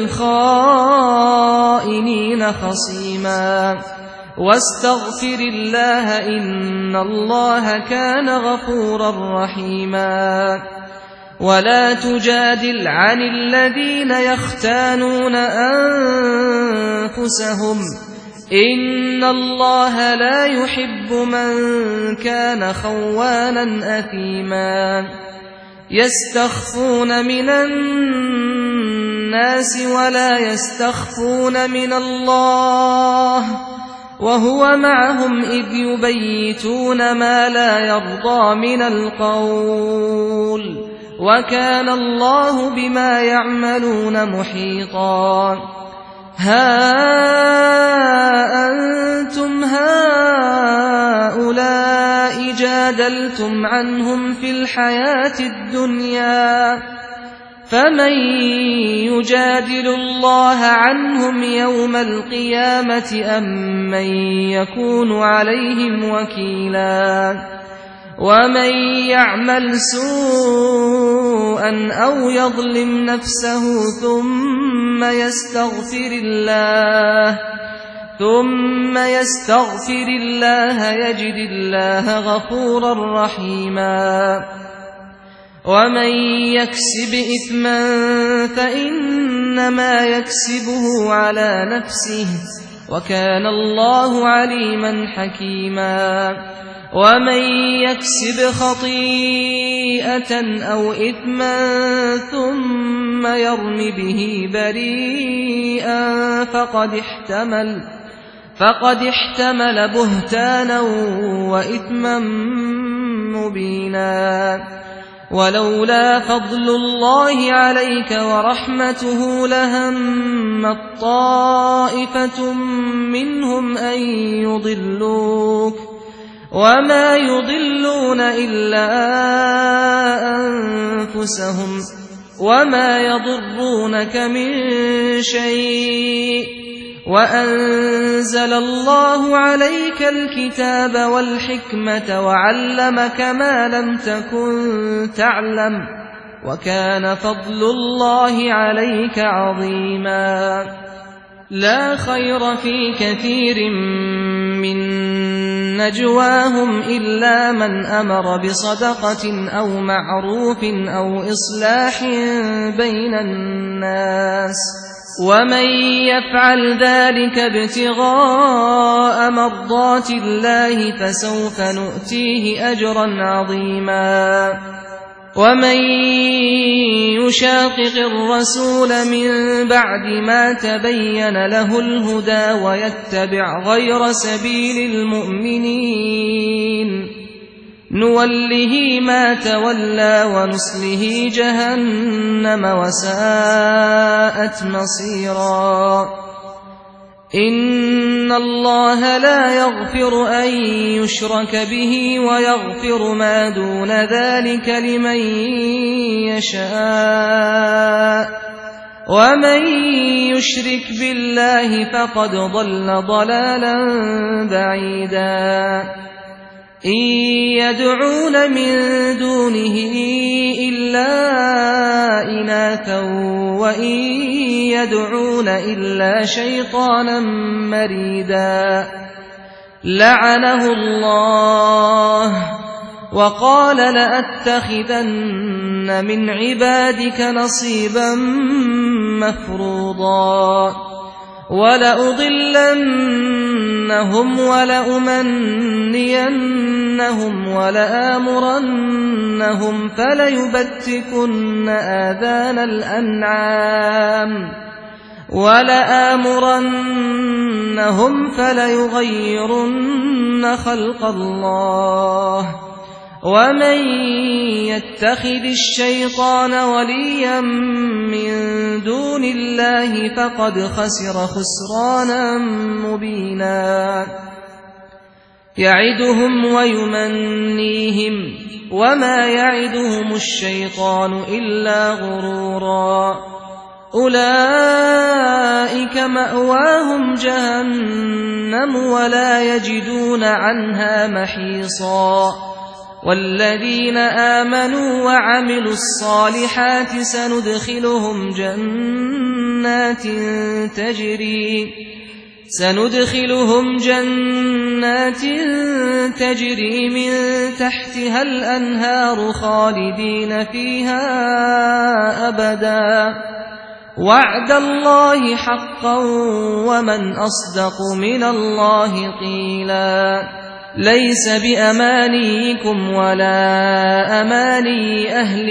لِّلْخَائِنِينَ خَصِيمًا وَاسْتَغْفِرِ اللَّهَ إِنَّ اللَّهَ كَانَ غَفُورًا رَّحِيمًا وَلَا تُجَادِلْ عَنِ الَّذِينَ يَخْتَانُونَ أَنفُسَهُمْ إِنَّ اللَّهَ لَا يُحِبُّ مَن كَانَ خَوَّانًا أَثِيمًا يَسْتَخْفُونَ مِنَ النَّاسِ وَلَا يَسْتَخْفُونَ مِنَ اللَّهِ وَهُوَ مَعَهُمْ إِذْ يُبَيِّتُونَ مَا لَا يَرْضَىٰ مِنَ الْقَوْلِ وَكَانَ اللَّهُ بِمَا يَعْمَلُونَ مُحِيطًا هَا أَنتُمْ هَٰؤُلَاءِ جَادَلْتُمْ عَنْهُمْ فِي الْحَيَاةِ الدُّنْيَا فَمَن يُجَادِلُ اللَّهَ عَنْهُمْ يَوْمَ الْقِيَامَةِ أَم مَّن يَكُونُ عَلَيْهِمْ وَكِيلًا وَمَن يَعْمَلْ سُوءًا أَوْ يَظْلِمْ نَفْسَهُ ثُمَّ يَسْتَغْفِرِ اللَّهَ يَجِدِ اللَّهَ غَفُورًا رَّحِيمًا وَمَن يَكْسِبْ إِثْمًا فَإِنَّمَا يَكْسِبُهُ عَلَىٰ نَفْسِهِ وَكَانَ اللَّهُ عَلِيمًا حَكِيمًا وَمَن يَكْسِبْ خَطِيئَةً أَوْ إِثْمًا ثُمَّ يَرْمِ بِهِ بَرِيئًا فَقَدِ احْتَمَلَ بُهْتَانًا وَإِثْمًا مُّبِينًا ولولا فضل الله عليك ورحمته لهمت طائفة منهم أن يضلوك وما يضلون إلا أنفسهم وما يضرونك من شيء وأنزل الله عليك الكتاب والحكمة وعلمك ما لم تكن تعلم وكان فضل الله عليك عظيما لا خير في كثير من نجواهم إلا من أمر بصدقة أو معروف أو إصلاح بين الناس ومن يفعل ذلك ابتغاء مرضات الله فسوف نؤتيه أجرا عظيما ومن يشاقق الرسول من بعد ما تبين له الهدى ويتبع غير سبيل المؤمنين نوله ما تولى ونصله جهنم وساءت مصيرا إن الله لا يغفر أن يشرك به ويغفر ما دون ذلك لمن يشاء ومن يشرك بالله فقد ضل ضلالا بعيدا إن يدعون من دونه إلا إناثا وإن يدعون إلا شيطانا مريدا لعنه الله وقال لأتخذن من عبادك نصيبا مفروضا ولأضلنهم ولأمنينهم ولآمرنهم فليبتكن آذان الأنعام ولآمرنهم فليغيرن خلق الله ومن يتخذ الشيطان وليا من دون الله فقد خسر خسرانا مبينا يعدهم ويمنيهم وما يعدهم الشيطان إلا غرورا أولئك مأواهم جهنم ولا يجدون عنها محيصا والذين آمنوا وعملوا الصالحات سندخلهم جنات تجري من تحتها الأنهار خالدين فيها أبدا وعد الله حقا ومن أصدق من الله قيلا ليس بأمانيكم ولا أماني أهل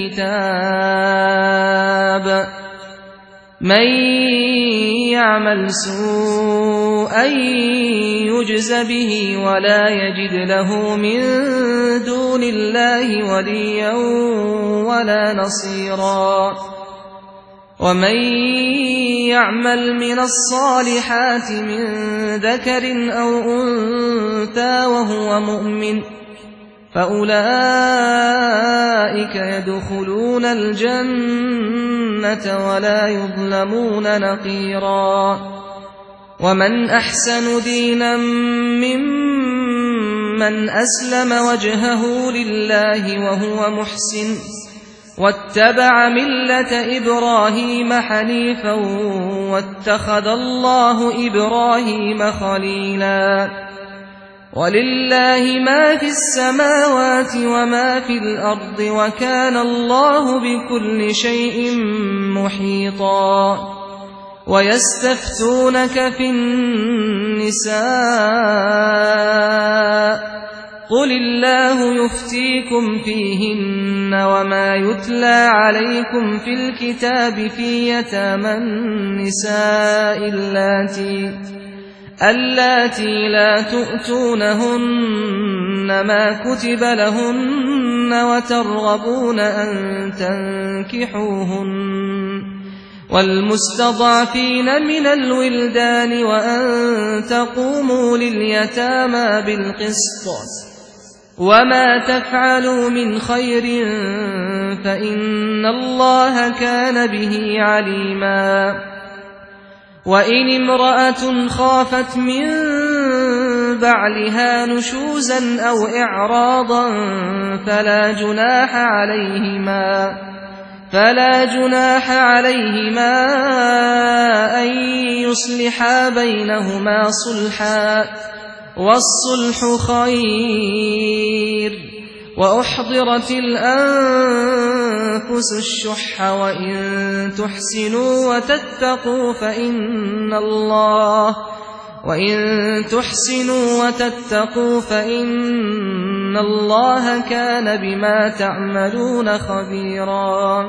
الكتاب من يعمل سوءا يجز به ولا يجد له من دون الله وليا ولا نصيرا ومن يعمل من الصالحات من ذكر أو أنثى وهو مؤمن فأولئك يدخلون الجنة ولا يظلمون نقيرا ومن أحسن دينا ممن أسلم وجهه لله وهو محسن واتبع ملة إبراهيم حنيفا واتخذ الله إبراهيم خليلا ولله ما في السماوات وما في الأرض وكان الله بكل شيء محيطا ويستفتونك في النساء قل الله يفتيكم فيهن وما يتلى عليكم في الكتاب في يتامى النساء اللاتي لا تؤتونهن ما كتب لهن وترغبون أن تنكحوهن والمستضعفين من الولدان وأن تقوموا لليتامى بالقسط وما تفعلوا من خير فإن الله كان به عليما وإن امرأة خافت من بعلها نشوزا أو إعراضا فلا جناح عليهما أن يصلحا بينهما صلحا والصلح خير وأحضرت الأنفس الشح وإن تحسنوا وتتقوا فإن الله كان بما تعملون خبيرا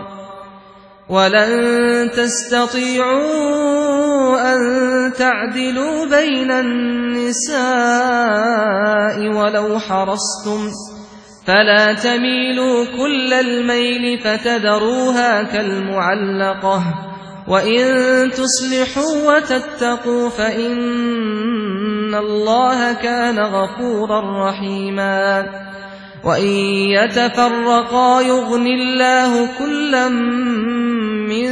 ولن تستطيعوا أن تعدلوا بين النساء ولو حرصتم فلا تميلوا كل الميل فتذروها كالمعلقة وإن تصلحوا وتتقوا فإن الله كان غفورا رحيما وإن يتفرقا يغني الله كلا من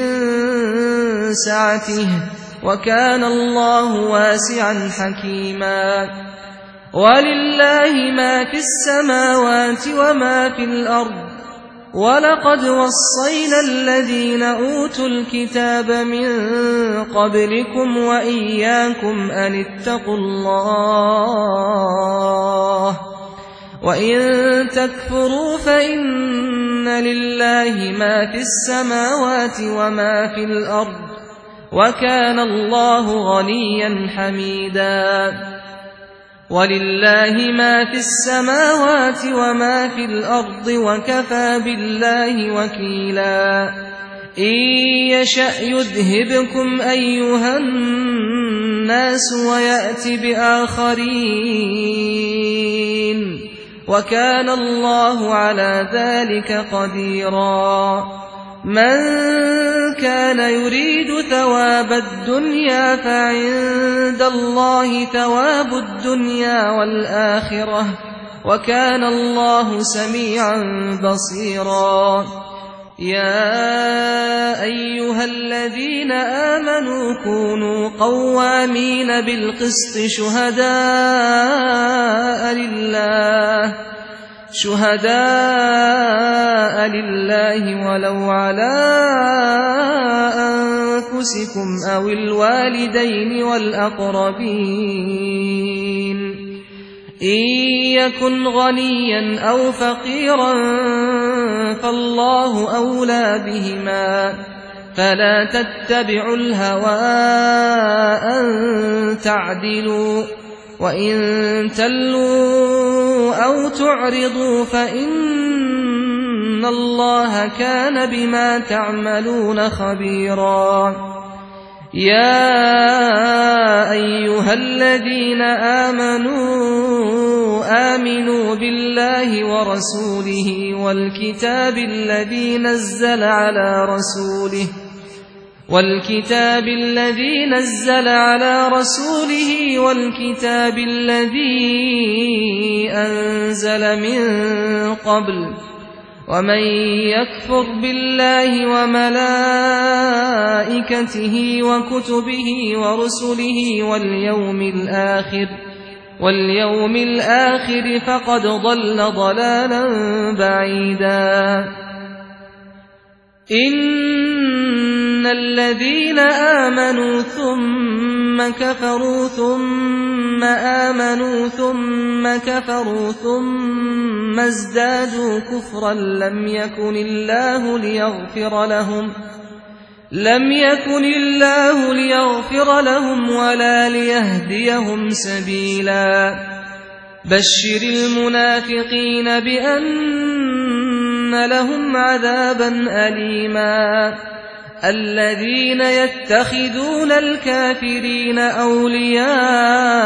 سعته وكان الله واسعا حكيما ولله ما في السماوات وما في الأرض ولقد وصينا الذين أوتوا الكتاب من قبلكم وإياكم أن اتقوا الله وإن تكفروا فإن لله ما في السماوات وما في الأرض وكان الله غنيا حميدا ولله ما في السماوات وما في الأرض وكفى بالله وكيلا إن يشأ يذهبكم أيها الناس ويأت بآخرين وكان الله على ذلك قديرا من كان يريد ثواب الدنيا فعند الله ثواب الدنيا والآخرة وكان الله سميعا بصيرا يا أيها الذين آمنوا كونوا قوامين بالقسط شهداء لله ولو على أنفسكم أو الوالدين والأقربين إن يكن غنيا أو فقيرا فالله أولى بهما فلا تتبعوا الهوى أن تعدلوا وإن تلوا أو تعرضوا فإن الله كان بما تعملون خبيرا يا أيها الذين آمنوا بالله ورسوله والكتاب الذي نزل على رسوله والكتاب الذي أنزل من قبل ومن يكفر بالله وملائكته وكتبه ورسله واليوم الآخر فقد ضل ضلالا بعيدا إن الذين آمنوا ثم كفروا ثم آمنوا ثم كفروا ثم ازدادوا كفرا لم يكن الله ليغفر لهم ولا ليهديهم سبيلا بشر المنافقين بأن لهم عذابا أليما الذين يتخذون الكافرين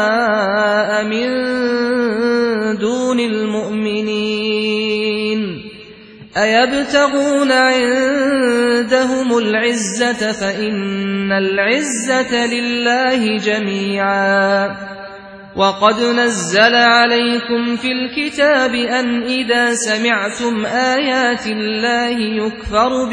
أولياء من دون المؤمنين أيبتغون عندهم العزة فإن العزة لله جميعا وقد نزل عليكم في الكتاب أن إذا سمعتم آيات الله يكفر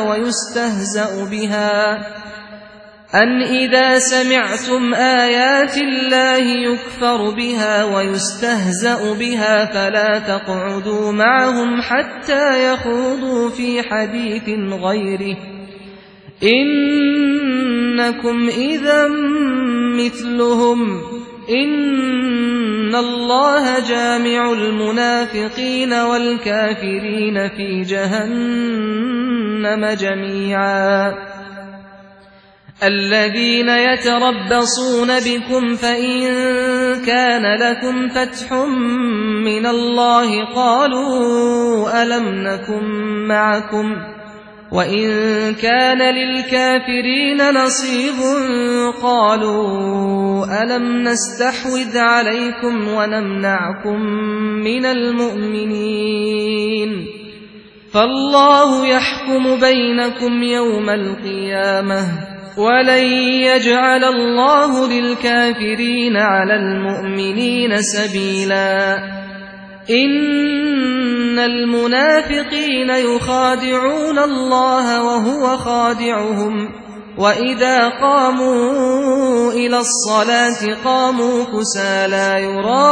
بها ويستهزأ بها فلا تقعدوا معهم حتى يخوضوا في حديث غيره إنكم إذا مثلهم إن الله جامع المنافقين والكافرين في جهنم جميعا الذين يتربصون بكم فإن كان لكم فتح من الله قالوا ألم نكن معكم وإن كان للكافرين نصيب قالوا ألم نستحوذ عليكم ونمنعكم من المؤمنين فالله يحكم بينكم يوم القيامة ولن يجعل الله للكافرين على المؤمنين سبيلا إن المنافقين يخادعون الله وهو خادعهم وإذا قاموا إلى الصلاة قاموا كسالى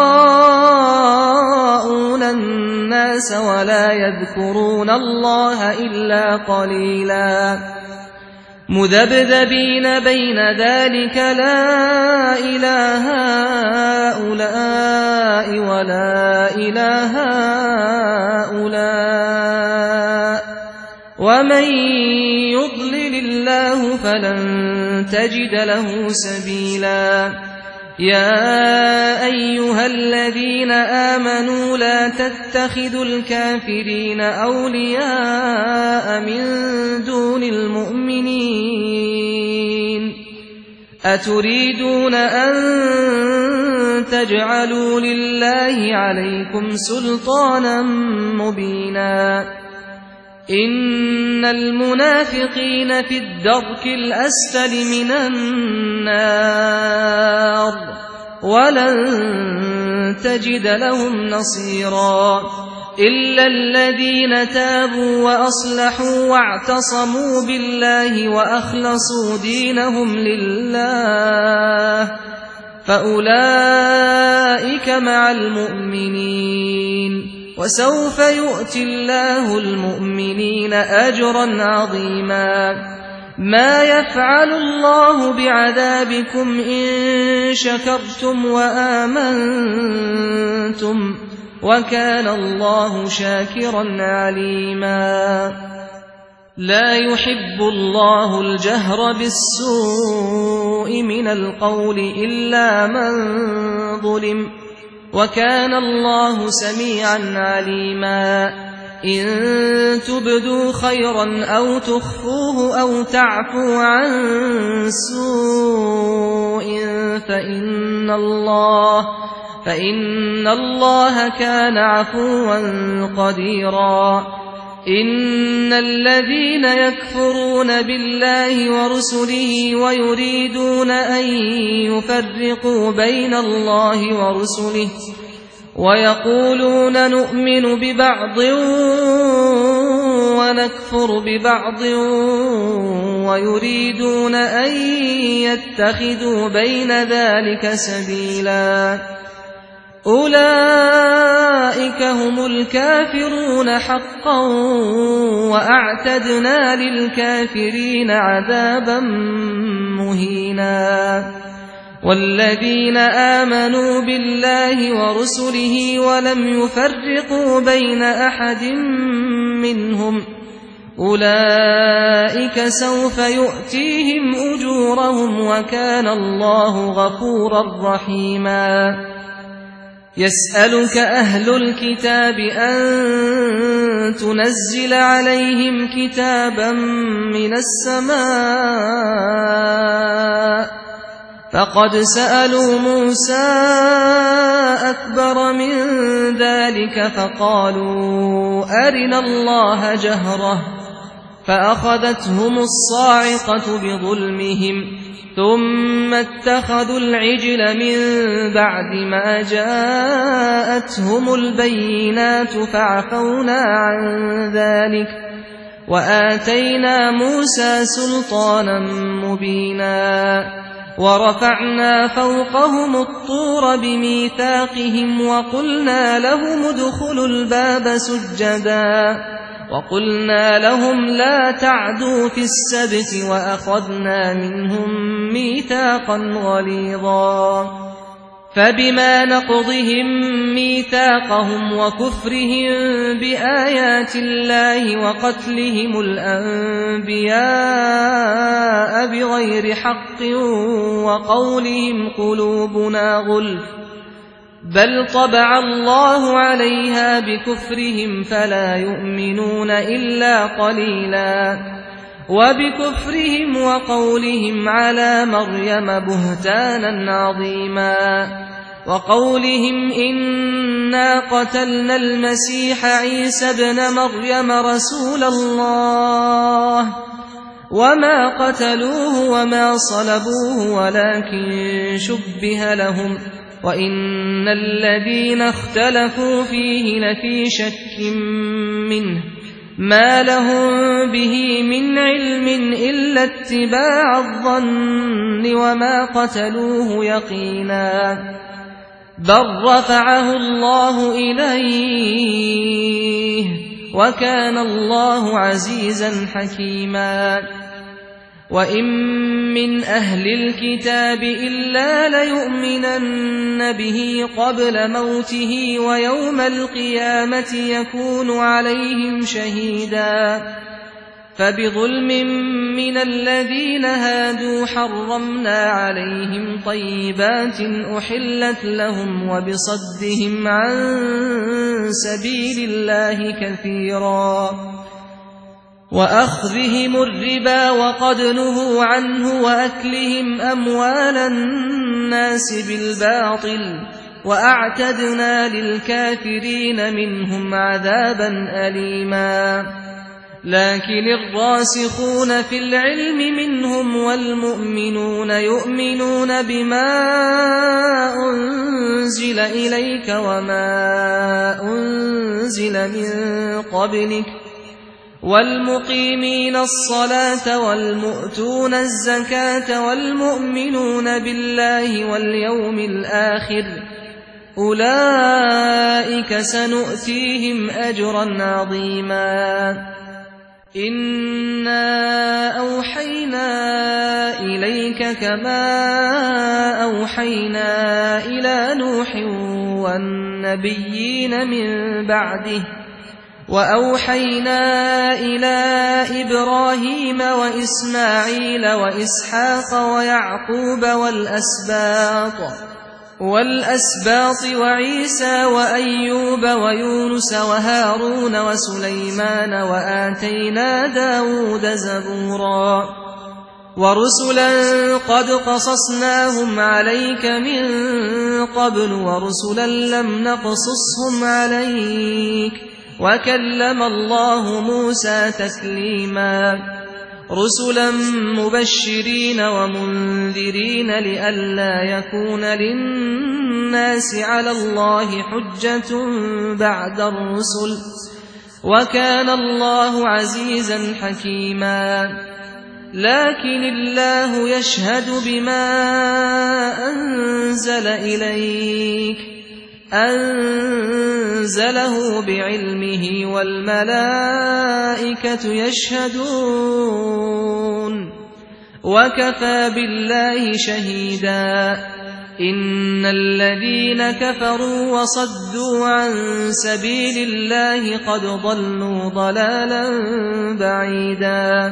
يراءون الناس ولا يذكرون الله إلا قليلا مذبذبين بين ذلك لا إله هؤلاء ولا إله هؤلاء ومن يضلل الله فلن تجد له سبيلا يا أيها الذين آمنوا لا تتخذوا الكافرين أولياء من دون المؤمنين أتريدون أن تجعلوا لله عليكم سلطانا مبينا إن المنافقين في الدرك الأسفل من النار ولن تجد لهم نصيرا إلا الذين تابوا وأصلحوا واعتصموا بالله وأخلصوا دينهم لله فأولئك مع المؤمنين وسوف يؤتي الله المؤمنين أجرا عظيما ما يفعل الله بعذابكم إن شكرتم وآمنتم وكان الله شاكرا عليما لا يحب الله الجهر بالسوء من القول إلا من ظلم وكان الله سميعا عليما إن تبدوا خيرا أو تخفوه أو تعفوا عن سوء فإن الله كان عفوا قديرا إن الذين يكفرون بالله ورسله ويريدون أن يفرقوا بين الله ورسله ويقولون نؤمن ببعض ونكفر ببعض ويريدون أن يتخذوا بين ذلك سبيلا أولئك هم الكافرون حقا وأعتدنا للكافرين عذابا مهينا والذين آمنوا بالله ورسله ولم يفرقوا بين أحد منهم أولئك سوف يؤتيهم أجورهم وكان الله غفورا رحيما يسألك أهل الكتاب أن تنزل عليهم كتابا من السماء فقد سألوا موسى أكبر من ذلك فقالوا أرنا الله جهرة فأخذتهم الصاعقة بظلمهم ثم اتخذوا العجل من بعد ما جاءتهم البينات فعفونا عن ذلك وآتينا موسى سلطانا مبينا ورفعنا فوقهم الطور بميثاقهم وقلنا لهم ادخلوا الباب سجدا وقلنا لهم لا تعدوا في السبت وأخذنا منهم ميثاقا غليظا فبما نقضهم ميثاقهم وكفرهم بآيات الله وقتلهم الأنبياء بغير حق وقولهم قلوبنا غلف بل طبع الله عليها بكفرهم فلا يؤمنون إلا قليلا وبكفرهم وقولهم على مريم بهتانا عظيما وقولهم إنا قتلنا المسيح عيسى ابن مريم رسول الله وما قتلوه وما صلبوه ولكن شبه لهم وإن الذين اختلفوا فيه لفي شك منه ما لهم به من علم إلا اتباع الظن وما قتلوه يقينا بل رفعه الله إليه وكان الله عزيزا حكيما وإن من أهل الكتاب إلا ليؤمنن به قبل موته ويوم القيامة يكون عليهم شهيدا فبظلم من الذين هادوا حرمنا عليهم طيبات أحلت لهم وبصدهم عن سبيل الله كثيرا وأخذهم الربا وقد نهوا عنه وأكلهم أموال الناس بالباطل وأعتدنا للكافرين منهم عذابا أليما لكن الراسخون في العلم منهم والمؤمنون يؤمنون بما أنزل إليك وما أنزل من قبلك والمقيمين الصلاة والمؤتون الزكاة والمؤمنون بالله واليوم الآخر أولئك سنؤتيهم أجرا عظيما إنا أوحينا إليك كما أوحينا إلى نوح والنبيين من بعده وأوحينا إلى إبراهيم وإسماعيل وإسحاق ويعقوب والأسباط وعيسى وأيوب ويونس وهارون وسليمان وآتينا داود زبورا ورسلا قد قصصناهم عليك من قبل ورسلا لم نقصصهم عليك وكلم الله موسى تكليما رسلا مبشرين ومنذرين لئلا يكون للناس على الله حجة بعد الرسل وكان الله عزيزا حكيما لكن الله يشهد بما أنزل إليك أنزله بعلمه والملائكة يشهدون وكفى بالله شهيدا إن الذين كفروا وصدوا عن سبيل الله قد ضلوا ضلالا بعيدا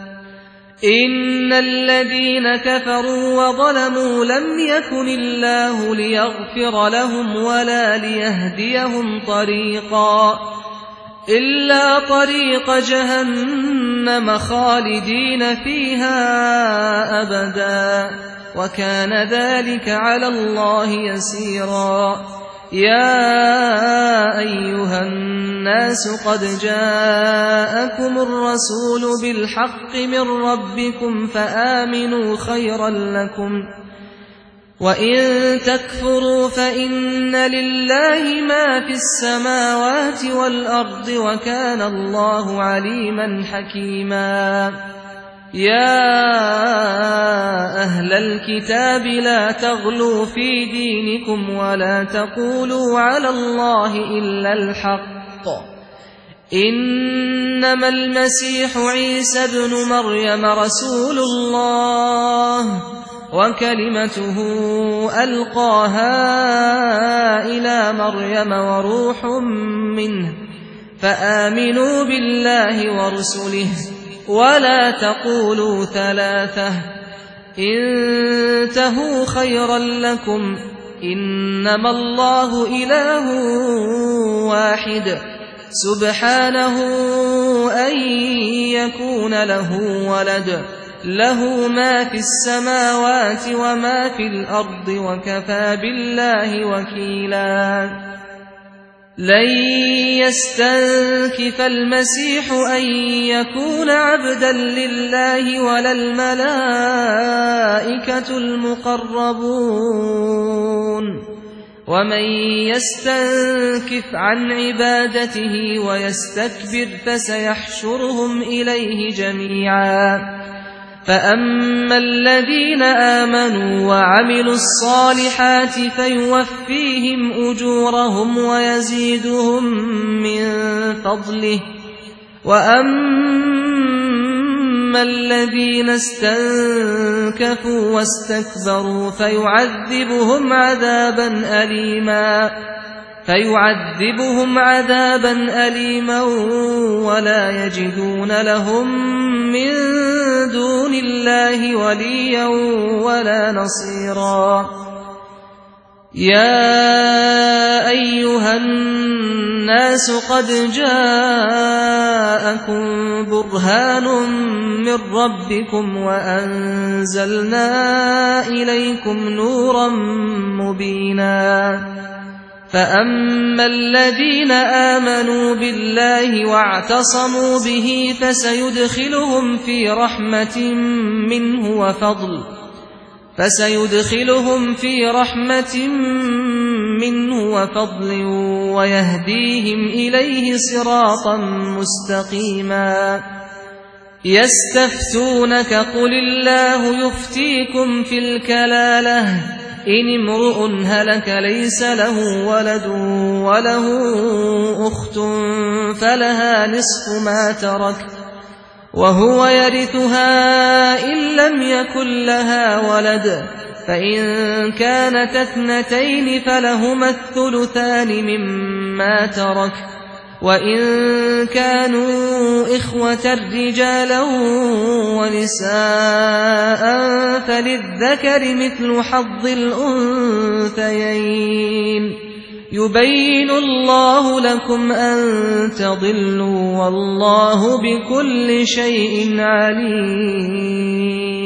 إن الذين كفروا وظلموا لم يكن الله ليغفر لهم ولا ليهديهم طريقا إلا طريق جهنم خالدين فيها أبدا وكان ذلك على الله يسيرا. يا أيها الناس قد جاءكم الرسول بالحق من ربكم فآمنوا خيرا لكم، وإن تكفروا فإن لله ما في السماوات والأرض وكان الله عليما حكيما. يا أهل الكتاب لا تغلوا في دينكم ولا تقولوا على الله إلا الحق، إنما المسيح عيسى ابن مريم رسول الله وكلمته ألقاها إلى مريم وروح منه، فآمنوا بالله ورسله ولا تقولوا ثلاثة، انتهوا خيرا لكم، إنما الله إله واحد سبحانه أن يكون له ولد، له ما في السماوات وما في الأرض وكفى بالله وكيلا. لن يستنكف المسيح أن يكون عبدا لله ولا الملائكة المقربون، ومن يستنكف عن عبادته ويستكبر فسيحشرهم إليه جميعا. فأما الذين آمنوا وعملوا الصالحات فيوفيهم أجورهم ويزيدهم من فضله، وأما الذين استنكفوا واستكبروا فيعذبهم عذابا أليما ولا يجدون لهم من دون الله وليا ولا نصيرا. يا أيها الناس قد جاءكم برهان من ربكم وأنزلنا إليكم نورا مبينا. فأما الذين آمنوا بالله واعتصموا به فسيدخلهم في رحمة منه وفضل ويهديهم إليه صراطا مستقيما. يستفتونك قل الله يفتيكم في الكلالة إن امرؤ هلك ليس له ولد وله أخت فلها نصف ما ترك وهو يرثها إن لم يكن لها ولد، فإن كانت اثنتين فلهما الثلثان مما ترك، وإن كانوا إخوة رجالا ونساء فللذكر مثل حظ الأنثيين. يبين الله لكم أن تضلوا والله بكل شيء عليم.